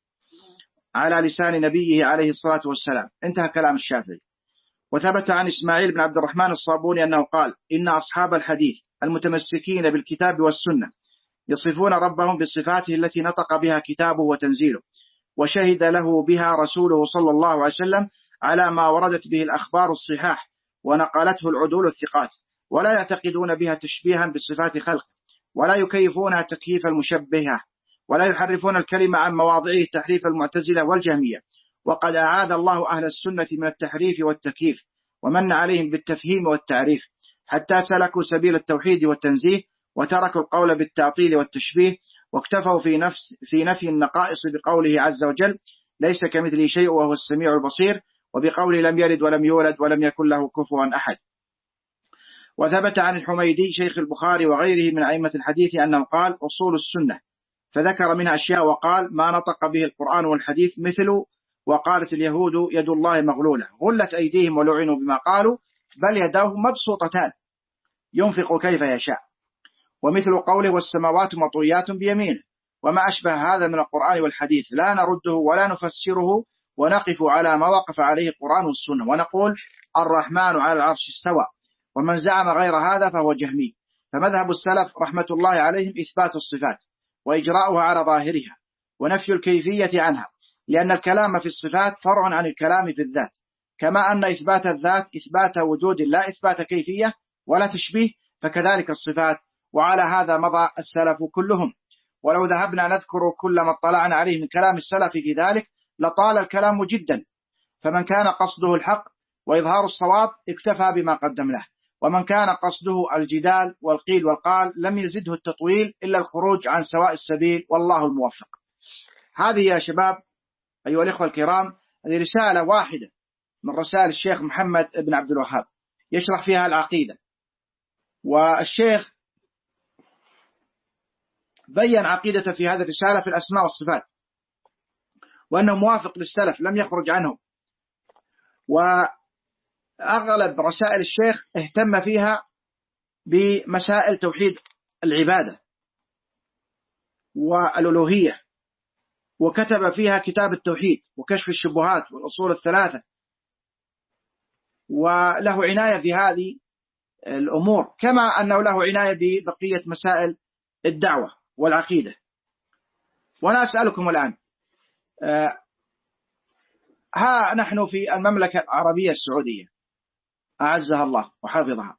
على لسان نبيه عليه الصلاة والسلام. انتهى كلام الشافعي. وثبت عن إسماعيل بن عبد الرحمن الصابوني أنه قال: إن أصحاب الحديث المتمسكين بالكتاب والسنة يصفون ربهم بصفاته التي نطق بها كتابه وتنزيله وشهد له بها رسوله صلى الله عليه وسلم على ما وردت به الأخبار الصحاح ونقلته العدول الثقات، ولا يعتقدون بها تشبيها بصفات خلق، ولا يكيفونها تكييف المشبهة، ولا يحرفون الكلمة عن مواضعه تحريف المعتزلة والجهمية. وقد أعاذ الله أهل السنة من التحريف والتكييف ومن عليهم بالتفهيم والتعريف حتى سلكوا سبيل التوحيد والتنزيه وتركوا القول بالتعطيل والتشبيه، واكتفوا في نفس في نفي النقائص بقوله عز وجل: ليس كمثله شيء وهو السميع البصير، وبقوله لم يلد ولم يولد ولم يكن له كفوا أحد. وثبت عن الحميدي شيخ البخاري وغيره من أئمة الحديث أنه قال: أصول السنة، فذكر منها أشياء وقال: ما نطق به القرآن والحديث مثل وقالت اليهود يد الله مغلولة غلت أيديهم ولعنوا بما قالوا بل يداه مبسوطتان ينفق كيف يشاء، ومثل قوله: والسماوات مطويات بيمينه، وما أشبه هذا من القرآن والحديث لا نرده ولا نفسره، ونقف على ما وقف عليه القرآن والسنة ونقول: الرحمن على العرش استوى. ومن زعم غير هذا فهو جهمي. فمذهب السلف رحمة الله عليهم إثبات الصفات وإجراؤها على ظاهرها ونفي الكيفية عنها، لأن الكلام في الصفات فرع عن الكلام في الذات، كما أن إثبات الذات إثبات وجود لا إثبات كيفية ولا تشبيه، فكذلك الصفات. وعلى هذا مضى السلف كلهم. ولو ذهبنا نذكر كل ما اطلعنا عليه من كلام السلف في ذلك لطال الكلام جدا. فمن كان قصده الحق وإظهار الصواب اكتفى بما قدم له، ومن كان قصده الجدال والقيل والقال لم يزده التطويل إلا الخروج عن سواء السبيل، والله الموفق. هذه يا شباب أيها الإخوة الكرام هذه رسالة واحدة من رسائل الشيخ محمد بن عبد الوهاب يشرح فيها العقيدة. والشيخ بيّن عقيدته في هذه الرسالة في الأسماء والصفات، وأنه موافق للسلف لم يخرج عنهم. وأغلب رسائل الشيخ اهتم فيها بمسائل توحيد العبادة والألوهية، وكتب فيها كتاب التوحيد وكشف الشبهات والأصول الثلاثة، وله عناية في هذه الأمور، كما أنه له عناية ببقية مسائل الدعوة والعقيدة. وأنا أسألكم الآن، آه ها نحن في المملكة العربية السعودية أعزها الله وحافظها،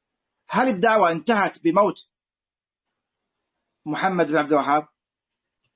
هل الدعوة انتهت بموت محمد بن عبد الوهاب؟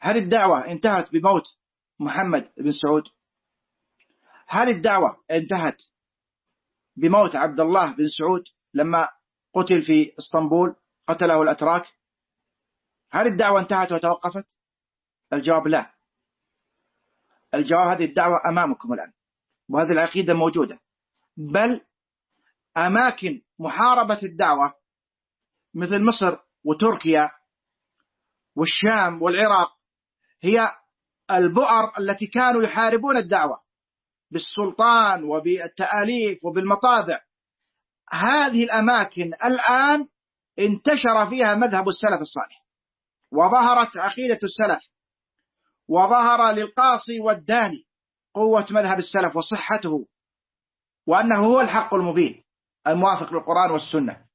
هل الدعوة انتهت بموت محمد بن سعود؟ هل الدعوة انتهت بموت عبد الله بن سعود لما قتل في اسطنبول قتله الأتراك؟ هل الدعوة انتهت وتوقفت؟ الجواب لا. الجواب هذه الدعوة أمامكم الآن، وهذه العقيدة موجودة، بل أماكن محاربة الدعوة مثل مصر وتركيا والشام والعراق هي البؤر التي كانوا يحاربون الدعوة بالسلطان وبالتآليف وبالمطابع. هذه الأماكن الآن انتشر فيها مذهب السلف الصالح، وظهرت عقيدة السلف، وظهر للقاصي والداني قوة مذهب السلف وصحته، وأنه هو الحق المبين الموافق للقرآن والسنة.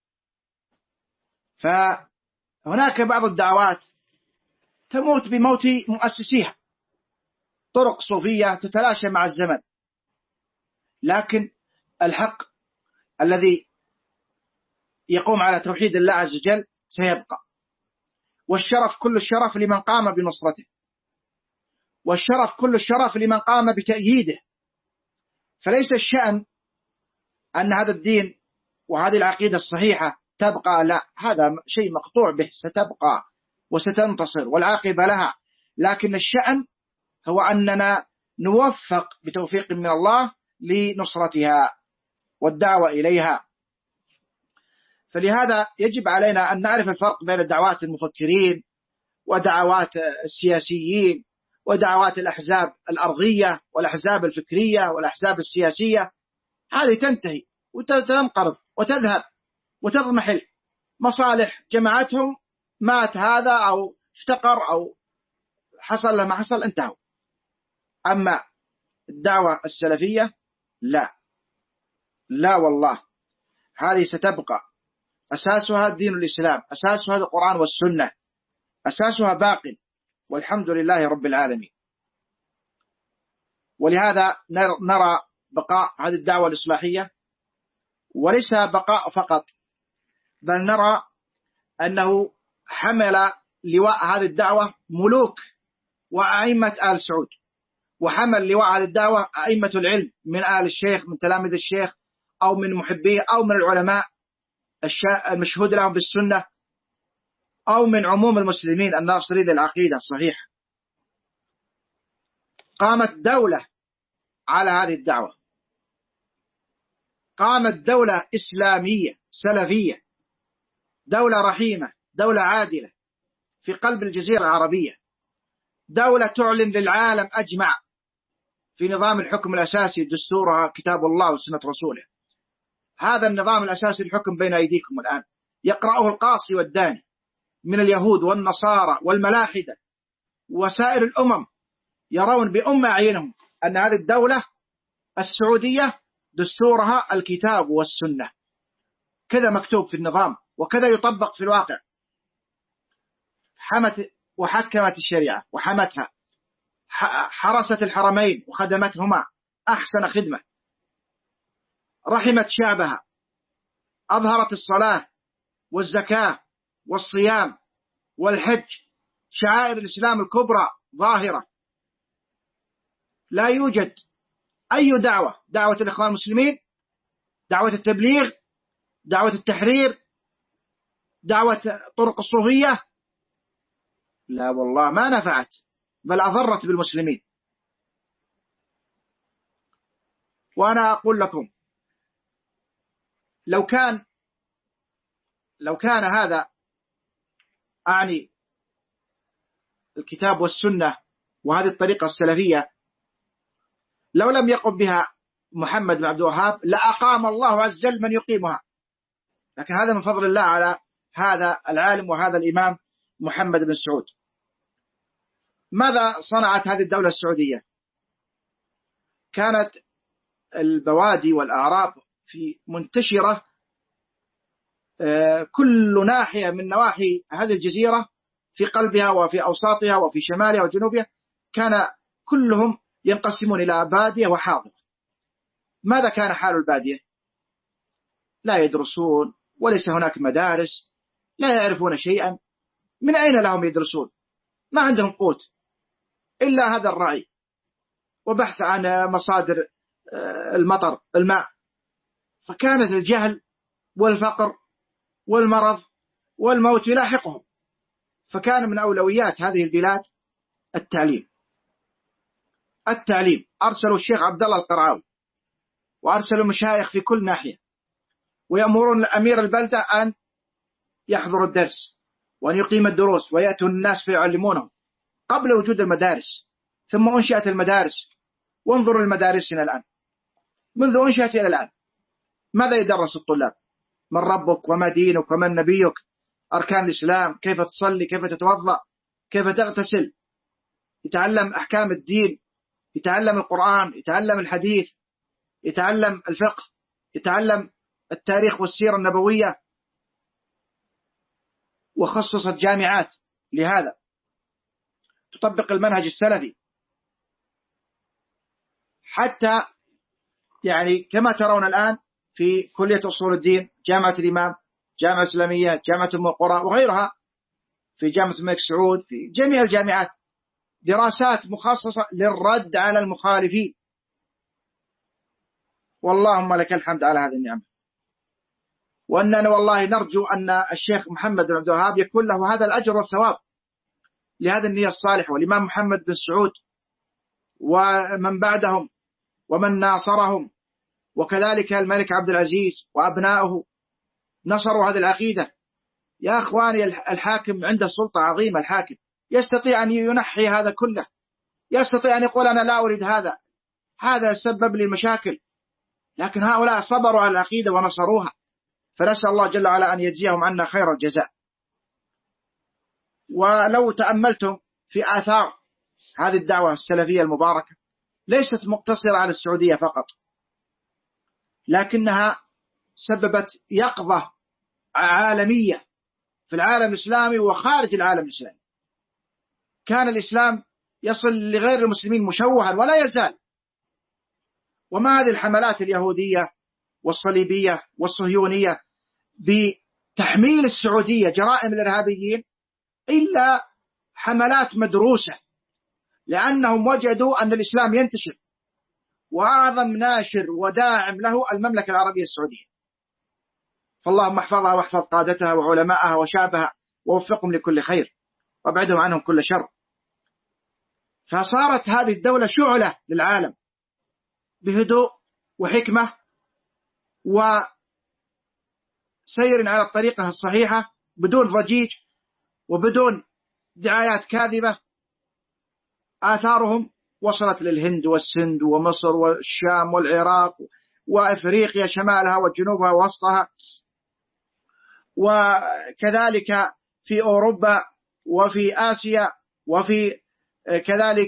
فهناك بعض الدعوات تموت بموت مؤسسيها، طرق صوفية تتلاشى مع الزمن، لكن الحق الذي يقوم على توحيد الله عز وجل سيبقى، والشرف كل الشرف لمن قام بنصرته، والشرف كل الشرف لمن قام بتأييده. فليس الشأن أن هذا الدين وهذه العقيدة الصحيحة تبقى، لا، هذا شيء مقطوع به، ستبقى وستنتصر والعاقبة لها، لكن الشأن هو أننا نوفق بتوفيق من الله لنصرتها والدعوة إليها. فلهذا يجب علينا أن نعرف الفرق بين دعوات المفكرين ودعوات السياسيين ودعوات الأحزاب الأرضية والأحزاب الفكرية والأحزاب السياسية. هذه تنتهي وتنقرض وتذهب وتضمحل، مصالح جمعتهم، مات هذا أو افتقر أو حصل لما حصل، انتهوا. أما الدعوة السلفية لا، لا والله، هذه ستبقى، أساسها دين الإسلام، أساسها القرآن والسنة، أساسها باق، والحمد لله رب العالمين. ولهذا نرى بقاء هذه الدعوة الإصلاحية، وليس بقاء فقط، بل نرى أنه حمل لواء هذه الدعوة ملوك وأئمة آل سعود، وحمل لواء هذه الدعوة أئمة العلم من آل الشيخ، من تلاميذ الشيخ أو من محبيه أو من العلماء المشهود لهم بالسنة أو من عموم المسلمين الناصرين للعقيدة الصحيحة. قامت دولة على هذه الدعوة، قامت دولة إسلامية سلفية، دولة رحيمة، دولة عادلة في قلب الجزيرة العربية، دولة تعلن للعالم أجمع في نظام الحكم الأساسي، دستورها كتاب الله وسنة رسوله. هذا النظام الأساسي الحكم بين أيديكم الآن، يقرأه القاصي والداني من اليهود والنصارى والملاحدة وسائر الأمم، يرون بأم أعينهم أن هذه الدولة السعودية دستورها الكتاب والسنة، كذا مكتوب في النظام وكذا يطبق في الواقع. حمت وحكمت الشريعة وحمتها، حرست الحرمين وخدمتهما أحسن خدمة، رحمت شعبها، أظهرت الصلاة والزكاة والصيام والحج، شعائر الإسلام الكبرى ظاهرة. لا يوجد أي دعوة، دعوة الإخوان المسلمين، دعوة التبليغ، دعوة التحرير، دعوة طرق الصوفية، لا والله ما نفعت، بل أضرت بالمسلمين. وأنا أقول لكم، لو كان لو كان هذا أعني الكتاب والسنة وهذه الطريقة السلفية، لو لم يقم بها محمد بن عبد الوهاب لأقام الله عز وجل من يقيمها، لكن هذا من فضل الله على هذا العالم وهذا الإمام محمد بن سعود. ماذا صنعت هذه الدولة السعودية؟ كانت البوادي والأعراب في منتشرة، كل ناحية من نواحي هذه الجزيرة في قلبها وفي أوساطها وفي شمالها وجنوبها، كان كلهم ينقسمون إلى بادية وحاضرة. ماذا كان حال البادية؟ لا يدرسون، وليس هناك مدارس، لا يعرفون شيئا، من أين لهم يدرسون؟ ما عندهم قوت إلا هذا الرعي وبحث عن مصادر المطر الماء. فكانت الجهل والفقر والمرض والموت يلاحقهم. فكان من أولويات هذه البلاد التعليم. التعليم أرسلوا الشيخ عبد الله القرعاوي وأرسلوا مشايخ في كل ناحية، ويأمرون أمير البلدة أن يحضر الدرس وأن يقيم الدروس ويأتوا الناس فيعلمونهم قبل وجود المدارس. ثم أنشأت المدارس، وانظروا لمدارسنا الآن منذ أنشأت إلى الآن ماذا يدرس الطلاب؟ من ربك وما دينك ومن نبيك، أركان الإسلام، كيف تصلي، كيف تتوضأ، كيف تغتسل. يتعلم أحكام الدين، يتعلم القرآن، يتعلم الحديث، يتعلم الفقه، يتعلم التاريخ والسيرة النبوية. وخصصت جامعات لهذا تطبق المنهج السلفي، حتى يعني كما ترون الآن في كلية أصول الدين، جامعة الإمام، جامعة الإسلامية، جامعة أم القرى وغيرها، في جامعة الملك سعود، في جميع الجامعات دراسات مخصصة للرد على المخالفين. واللهم لك الحمد على هذه النعمة. وأننا والله نرجو أن الشيخ محمد بن عبد الوهاب يكون له هذا الأجر والثواب لهذه النية الصالحة، والإمام محمد بن سعود ومن بعدهم ومن ناصرهم، وكذلك الملك عبد العزيز وأبنائه نصروا هذه العقيدة. يا أخواني، الحاكم عنده سلطة عظيمة. الحاكم يستطيع أن ينحي هذا كله، يستطيع أن يقول أنا لا أريد هذا، هذا سبب لي مشاكل، لكن هؤلاء صبروا على العقيدة ونصروها. فنسأل الله جل وعلا أن يجزيهم عنا خير الجزاء. ولو تأملتم في آثار هذه الدعوة السلفية المباركة، ليست مقتصرة على السعودية فقط، لكنها سببت يقظة عالمية في العالم الإسلامي وخارج العالم الإسلامي. كان الإسلام يصل لغير المسلمين مشوها ولا يزال. وما هذه الحملات اليهودية والصليبية والصهيونية بتحميل السعودية جرائم الإرهابيين إلا حملات مدروسة، لأنهم وجدوا أن الإسلام ينتشر، وأعظم ناشر وداعم له المملكة العربية السعودية. فاللهم احفظها واحفظ قادتها وعلماءها وشعبها ووفقهم لكل خير وابعدهم عنهم كل شر. فصارت هذه الدولة شعلة للعالم بهدوء وحكمة وسير على الطريقة الصحيحة بدون ضجيج وبدون دعايات كاذبة. آثارهم وصلت للهند والسند ومصر والشام والعراق وأفريقيا شمالها وجنوبها ووسطها، وكذلك في أوروبا وفي آسيا، وفي كذلك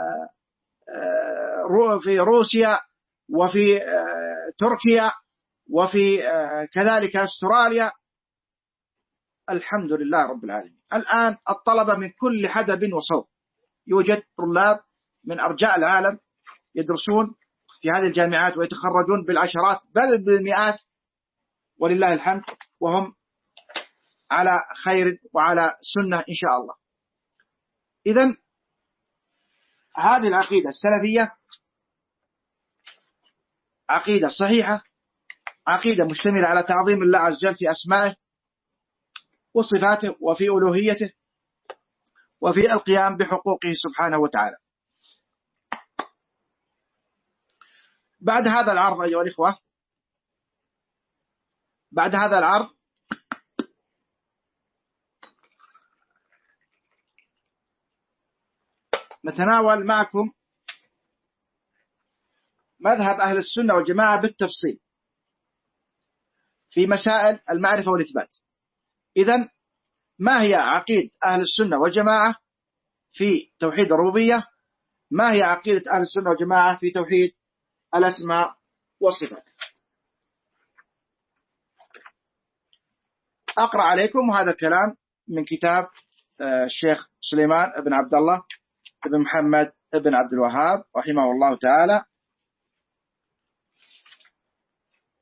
في روسيا وفي تركيا وفي كذلك أستراليا. الحمد لله رب العالمين. الآن الطلبة من كل حدب وصوب، يوجد طلاب من أرجاء العالم يدرسون في هذه الجامعات ويتخرجون بالعشرات بل بالمئات، ولله الحمد، وهم على خير وعلى سنة إن شاء الله. إذن هذه العقيدة السلفية عقيدة صحيحة، عقيدة مشتملة على تعظيم الله عز وجل في أسمائه وصفاته وفي ألوهيته وفي القيام بحقوقه سبحانه وتعالى. بعد هذا العرض أيها الإخوة، بعد هذا العرض نتناول معكم مذهب أهل السنة والجماعة بالتفصيل في مسائل المعرفة والإثبات. إذن ما هي عقيدة أهل السنة والجماعة في توحيد الربوبية؟ ما هي عقيدة أهل السنة والجماعة في توحيد الأسماء والصفات؟ أقرأ عليكم هذا الكلام من كتاب الشيخ سليمان بن عبد الله بن محمد بن عبد الوهاب رحمه الله تعالى.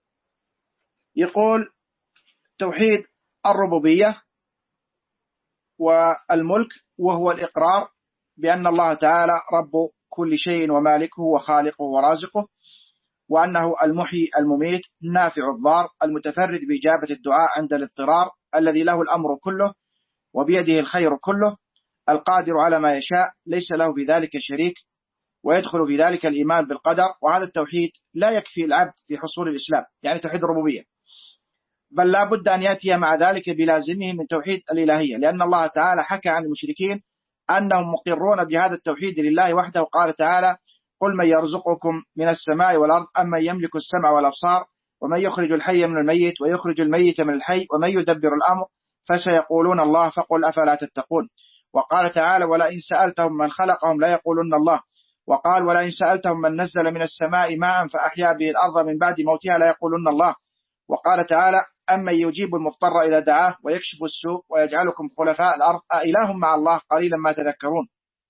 يقول: توحيد الربوبية والملك، وهو الإقرار بأن الله تعالى رب كل شيء ومالكه وخالقه ورازقه، وأنه المحيي المميت النافع الضار المتفرد بإجابة الدعاء عند الاضطرار، الذي له الأمر كله وبيده الخير كله، القادر على ما يشاء ليس له في ذلك شريك، ويدخل في ذلك الإيمان بالقدر. وهذا التوحيد لا يكفي العبد في حصول الإسلام، يعني توحيد الربوبية، بل لا بد أن يأتي مع ذلك بلازمه من توحيد الإلهية، لأن الله تعالى حكى عن المشركين أنهم مقرون بهذا التوحيد لله وحده. قال تعالى: قل من يرزقكم من السماء والأرض أم من يملك السمع والأبصار ومن يخرج الحي من الميت ويخرج الميت من الحي ومن يدبر الأمر فسيقولون الله فقل أفلا تتقون. وقال تعالى: ولئن سألتهم من خلقهم لا يقولون الله. وقال: ولئن سألتهم من نزل من السماء ماء فأحيا به الأرض من بعد موتها لا يقولون الله. وقال تعالى: أمن يجيب المضطر إذا دعاه ويكشف السوء ويجعلكم خلفاء الأرض أإله مع الله قليلا ما تذكرون.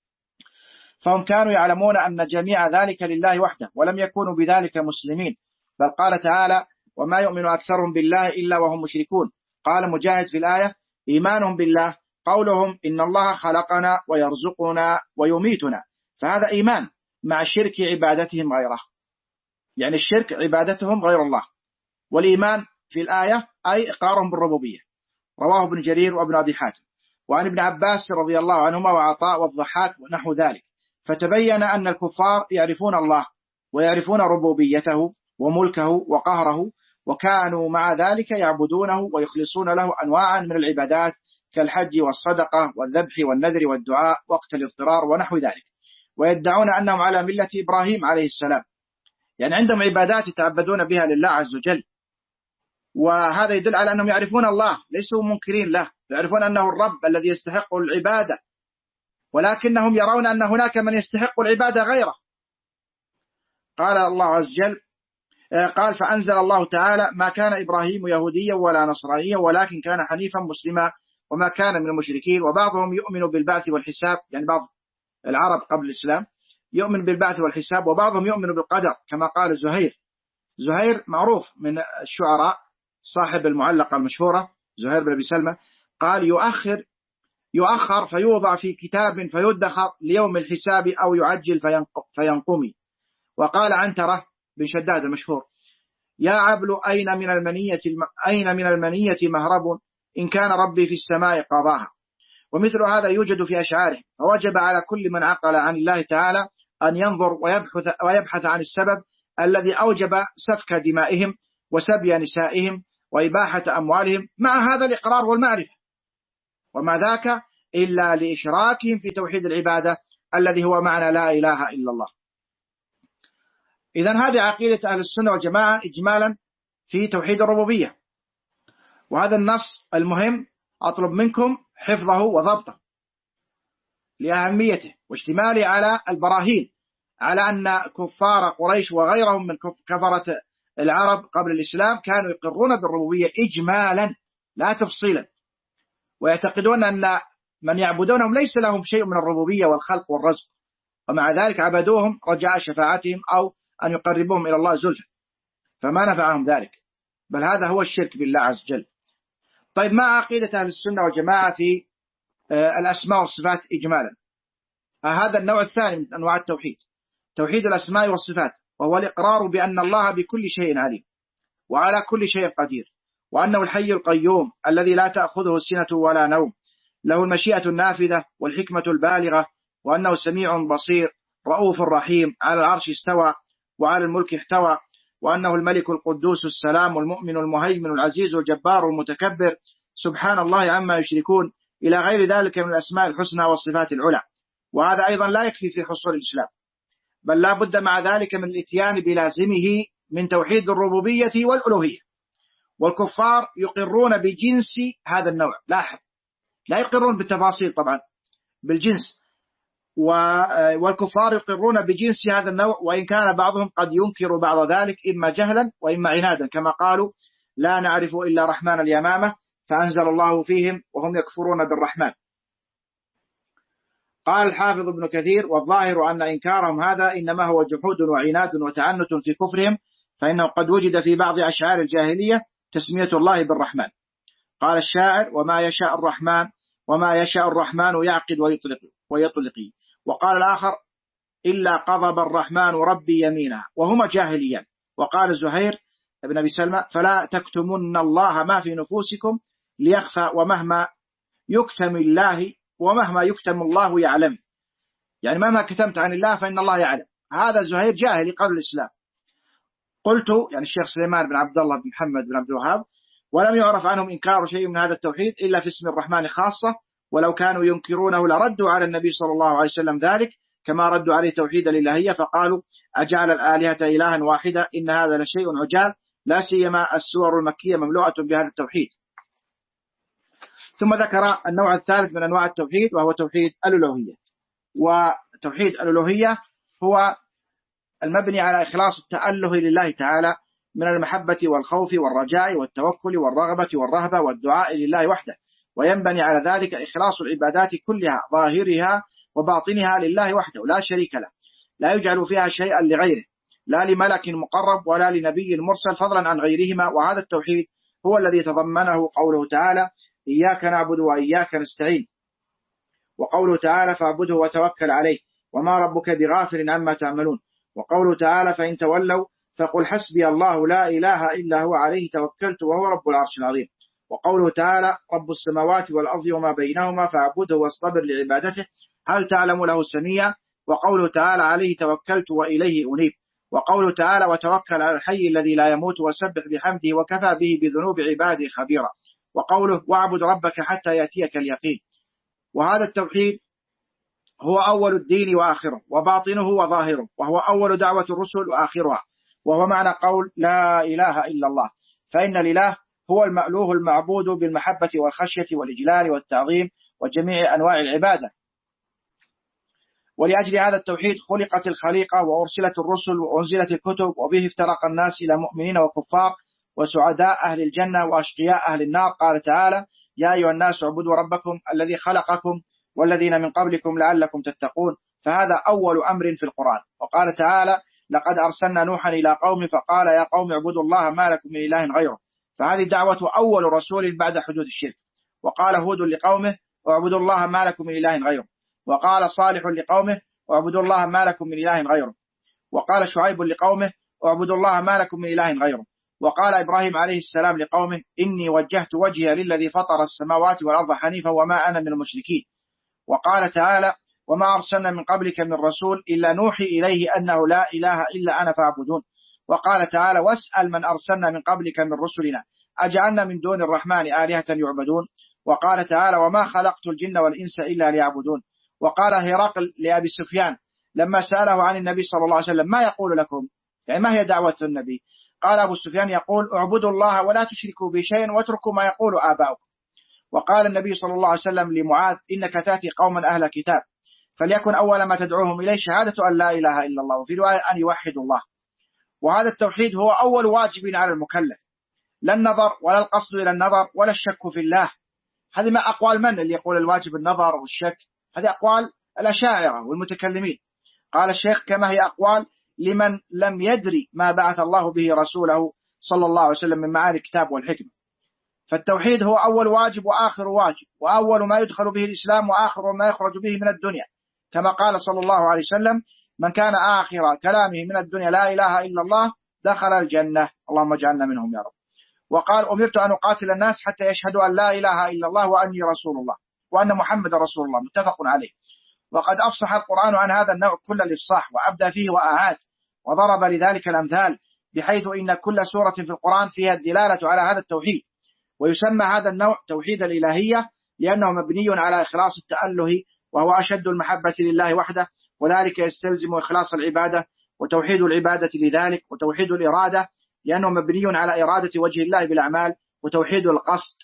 فهم كانوا يعلمون أن جميع ذلك لله وحده، ولم يكونوا بذلك مسلمين، بل قال تعالى: وما يؤمن أكثرهم بالله إلا وهم مشركون. قال مجاهد في الآية: إيمانهم بالله قولهم إن الله خلقنا ويرزقنا ويميتنا، فهذا إيمان مع شرك عبادتهم غيره، يعني الشرك عبادتهم غير الله، والإيمان في الآية أي إقرارهم بالربوبية. رواه ابن جرير وابن أبي حاتم. وعن ابن عباس رضي الله عنهما وعطاء والضحاك ونحو ذلك. فتبين أن الكفار يعرفون الله ويعرفون ربوبيته وملكه وقهره، وكانوا مع ذلك يعبدونه ويخلصون له أنواعا من العبادات كالحج والصدقة والذبح والنذر والدعاء وقت الاضطرار ونحو ذلك، ويدعون أنهم على ملة إبراهيم عليه السلام، يعني عندهم عبادات يتعبدون بها لله عز وجل. وهذا يدل على أنهم يعرفون الله، ليسوا منكرين له، يعرفون أنه الرب الذي يستحق العبادة، ولكنهم يرون أن هناك من يستحق العبادة غيره. قال الله عز وجل: قال: فأنزل الله تعالى: ما كان إبراهيم يهوديا ولا نصرانيا ولكن كان حنيفا مسلما وما كان من المشركين. وبعضهم يؤمن بالبعث والحساب، يعني بعض العرب قبل الإسلام يؤمن بالبعث والحساب، وبعضهم يؤمن بالقدر كما قال زهير. زهير معروف من الشعراء صاحب المعلقة المشهورة، زهير بن أبي سلمة، قال: يؤخر يؤخر فيوضع في كتاب فيدخر ليوم الحساب أو يعجل فينقمي. وقال عنترة بن شداد المشهور: يا عبل أين من المنية أين من المنية مهرب إن كان ربي في السماء قضاها. ومثل هذا يوجد في أشعاره، فوجب على كل من عقل عن الله تعالى أن ينظر ويبحث, ويبحث عن السبب الذي أوجب سفك دمائهم وسبي نسائهم وإباحة أموالهم مع هذا الإقرار والمعرفة، وما ذاك إلا لإشراكهم في توحيد العبادة الذي هو معنى لا إله إلا الله. إذن هذه عقيدة أهل السنة والجماعة إجمالا في توحيد الربوبية، وهذا النص المهم أطلب منكم حفظه وضبطه لأهميته واشتماله على البراهين على أن كفار قريش وغيرهم من كفرة العرب قبل الإسلام كانوا يقرون بالربوبية إجمالا لا تفصيلا، ويعتقدون أن من يعبدونهم ليس لهم شيء من الربوبية والخلق والرزق، ومع ذلك عبدوهم رجاء شفاعتهم أو أن يقربوهم إلى الله زلفى، فما نفعهم ذلك، بل هذا هو الشرك بالله عز وجل. طيب، ما عقيدة أهل السنة والجماعة في الأسماء والصفات إجمالا؟ هذا النوع الثاني من أنواع التوحيد، توحيد الأسماء والصفات، وهو الإقرار بأن الله بكل شيء عليم وعلى كل شيء قدير، وأنه الحي القيوم الذي لا تأخذه سنة ولا نوم، له المشيئة النافذة والحكمة البالغة، وأنه سميع بصير رؤوف رحيم، على العرش استوى وعلى الملك احتوى، وأنه الملك القدوس السلام المؤمن المهيمن العزيز الجبار المتكبر، سبحان الله عما يشركون، إلى غير ذلك من الأسماء الحسنى والصفات العلى. وهذا أيضا لا يكفي في حصول الإسلام، بل لا بد مع ذلك من الاتيان بلازمه من توحيد الربوبية والألوهية. والكفار يقرون بجنس هذا النوع، لاحظ، لا يقرون بالتفاصيل طبعا، بالجنس، والكفار يقرون بجنس هذا النوع، وإن كان بعضهم قد ينكر بعض ذلك إما جهلا وإما عنادا، كما قالوا: لا نعرف إلا رحمن اليمامة، فأنزل الله فيهم وهم يكفرون بالرحمن. قال الحافظ ابن كثير: والظاهر أن إنكارهم هذا إنما هو جحود وعناد وتعنت في كفرهم، فإنه قد وجد في بعض أشعار الجاهلية تسمية الله بالرحمن. قال الشاعر: وما يشاء الرحمن وما يشاء الرحمن يعقد ويطلق ويطلقي. وقال الآخر إلا قضب الرحمن ربي يمينها، وهما جاهليا. وقال زهير بن أبي سلمى فلا تكتمن الله ما في نفوسكم ليخفى ومهما يكتم الله ومهما يكتم الله يعلم، يعني مهما كتمت عن الله فإن الله يعلم. هذا زهير جاهلي قبل الإسلام. قلت يعني الشيخ سليمان بن عبد الله بن محمد بن عبد الوهاب ولم يعرف عنهم إنكار شيء من هذا التوحيد إلا في اسم الرحمن خاصة، ولو كانوا ينكرونه لردوا على النبي صلى الله عليه وسلم ذلك كما ردوا عليه توحيد الإلهية، فقالوا أجعل الآلهة إلها واحدة إن هذا لشيء عجاب، لا سيما السور المكية مملوءة بهذا التوحيد. ثم ذكر النوع الثالث من أنواع التوحيد وهو توحيد الألوهية. وتوحيد الألوهية هو المبني على إخلاص التأله لله تعالى من المحبة والخوف والرجاء والتوكل والرغبة والرهبة والدعاء لله وحده، وينبني على ذلك إخلاص العبادات كلها ظاهرها وباطنها لله وحده لا شريك له، لا يجعل فيها شيئا لغيره، لا لملك مقرب ولا لنبي مرسل فضلا عن غيرهما. وهذا التوحيد هو الذي تضمنه قوله تعالى إياك نعبد وإياك نستعين، وقوله تعالى فاعبده وتوكل عليه وما ربك بغافل عما تعملون، وقوله تعالى فإن تولوا فقل حسبي الله لا إله إلا هو عليه توكلت وهو رب العرش العظيم، وقوله تعالى رب السماوات والأرض وما بينهما فاعبده واصطبر لعبادته هل تعلم له سميا، وقوله تعالى عليه توكلت وإليه أنيب، وقوله تعالى وتوكل على الحي الذي لا يموت وسبح بحمده وكفى به بذنوب عباده خبيرا، وقوله واعبد ربك حتى يأتيك اليقين. وهذا التوحيد هو أول الدين وآخره وباطنه وظاهره، وهو أول دعوة الرسل وآخرها، وهو معنى قول لا إله إلا الله، فإن الإله هو المألوه المعبود بالمحبة والخشية والإجلال والتعظيم وجميع أنواع العبادة. ولأجل هذا التوحيد خلقت الخليقة وأرسلت الرسل وأنزلت الكتب، وبه افترق الناس إلى مؤمنين وكفار وسعداء أهل الجنة وأشقياء أهل النار. قال تعالى يا أيها الناس اعبدوا ربكم الذي خلقكم والذين من قبلكم لعلكم تتقون، فهذا أول أمر في القرآن. وقال تعالى لقد أرسلنا نوحا إلى قوم فقال يا قوم اعبدوا الله ما لكم من إله غيره، فهذه دعوة أول رسول بعد حدود الشرك. وقال هود لقومه اعبدوا الله ما لكم من إله غيره، وقال صالح لقومه اعبدوا الله ما لكم من إله غيره، وقال شعيب لقومه اعبدوا الله ما لكم من إله غيره، وقال إبراهيم عليه السلام لقومه إني وجهت وجهي للذي فطر السماوات والأرض حنيفا وما أنا من المشركين. وقال تعالى وما أرسلنا من قبلك من رسول إلا نوحي إليه أنه لا إله إلا أنا فاعبدون. وقال تعالى واسأل من أرسلنا من قبلك من رسلنا أجعلنا من دون الرحمن آلهة يعبدون. وقال تعالى وما خلقت الجن والإنس إلا ليعبدون. وقال هرقل لأبي سفيان لما سأله عن النبي صلى الله عليه وسلم ما يقول لكم، يعني ما هي دعوة النبي؟ قال أبو سفيان يقول اعبدوا الله ولا تشركوا به شيئا واتركوا ما يقول آباؤكم. وقال النبي صلى الله عليه وسلم لمعاذ إنك تأتي قوما أهل كتاب فليكن أول ما تدعوهم إليه شهادة أن لا إله إلا الله، وفي رواية أن يوحدوا الله. وهذا التوحيد هو أول واجب على المكلف، لا النظر ولا القصد إلى النظر ولا الشك في الله. هذه ما أقوال من اللي يقول الواجب النظر والشك؟ هذه أقوال الأشاعرة والمتكلمين. قال الشيخ كما هي أقوال لمن لم يدري ما بعث الله به رسوله صلى الله عليه وسلم من معاني الكتاب والحكمة. فالتوحيد هو أول واجب وآخر واجب، وأول ما يدخل به الإسلام وآخر ما يخرج به من الدنيا، كما قال صلى الله عليه وسلم من كان آخر كلامه من الدنيا لا إله إلا الله دخل الجنة، اللهم اجعلنا منهم يا رب. وقال أمرت أن أقاتل الناس حتى يشهدوا أن لا إله إلا الله وأني رسول الله وأن محمد رسول الله، متفق عليه. وقد أفصح القرآن عن هذا النوع كل الإفصاح وأبدى فيه وأعاد وضرب لذلك الأمثال، بحيث إن كل سورة في القرآن فيها الدلالة على هذا التوحيد. ويسمى هذا النوع توحيد الإلهية لأنه مبني على إخلاص التأله، وهو أشد المحبة لله وحده، وذلك يستلزم إخلاص العبادة وتوحيد العبادة لذلك، وتوحيد الإرادة لأنه مبني على إرادة وجه الله بالأعمال، وتوحيد القصد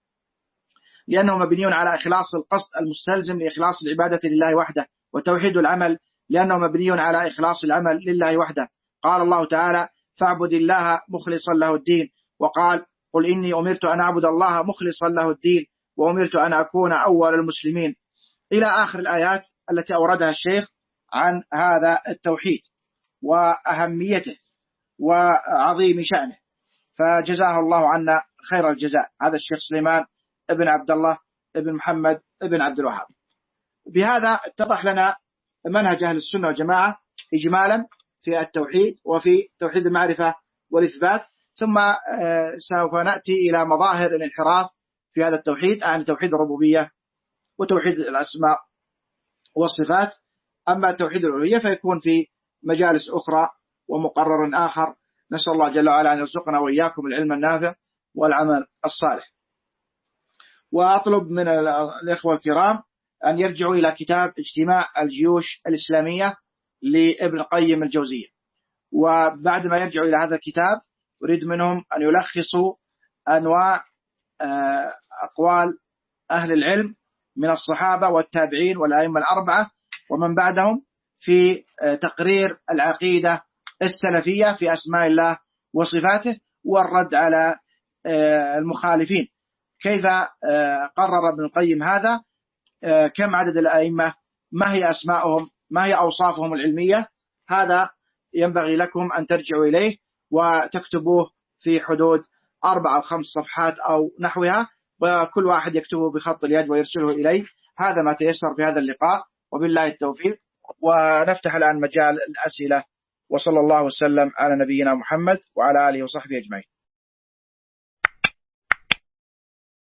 لأنه مبني على إخلاص القصد المستلزم لإخلاص العبادة لله وحده، وتوحيد العمل لأنه مبني على إخلاص العمل لله وحده. قال الله تعالى فاعبد الله مخلصا له الدين، وقال قل إني أمرت أن أعبد الله مخلصا له الدين وأمرت أن أكون أول المسلمين، إلى آخر الآيات التي أوردها الشيخ عن هذا التوحيد وأهميته وعظيم شأنه، فجزاه الله عنا خير الجزاء. هذا الشيخ سليمان ابن عبد الله بن محمد بن عبد الوهاب. بهذا اتضح لنا منهج أهل السنة والجماعة إجمالا في التوحيد وفي توحيد المعرفة والإثبات، ثم سوف نأتي إلى مظاهر الانحراف في هذا التوحيد عن توحيد الربوبية وتوحيد الأسماء والصفات. أما توحيد الألوهية فيكون في مجالس أخرى ومقرر آخر. نسأل الله جل وعلا أن يرزقنا وإياكم العلم النافع والعمل الصالح. وأطلب من الإخوة الكرام أن يرجعوا إلى كتاب اجتماع الجيوش الإسلامية لابن القيم الجوزية، وبعد ما يرجعوا إلى هذا الكتاب أريد منهم أن يلخصوا أنواع أقوال أهل العلم من الصحابة والتابعين والأئمة الأربعة ومن بعدهم في تقرير العقيدة السلفية في أسماء الله وصفاته والرد على المخالفين. كيف قرر ابن القيم هذا؟ كم عدد الأئمة؟ ما هي أسماءهم؟ ما هي أوصافهم العلمية؟ هذا ينبغي لكم أن ترجعوا إليه وتكتبوه في حدود أربع أو خمس صفحات أو نحوها، وكل واحد يكتبه بخط اليد ويرسله إليه. هذا ما تيسر في هذا اللقاء، وبالله التوفيق. ونفتح الآن مجال الأسئلة، وصلى الله وسلم على نبينا محمد وعلى آله وصحبه أجمعين.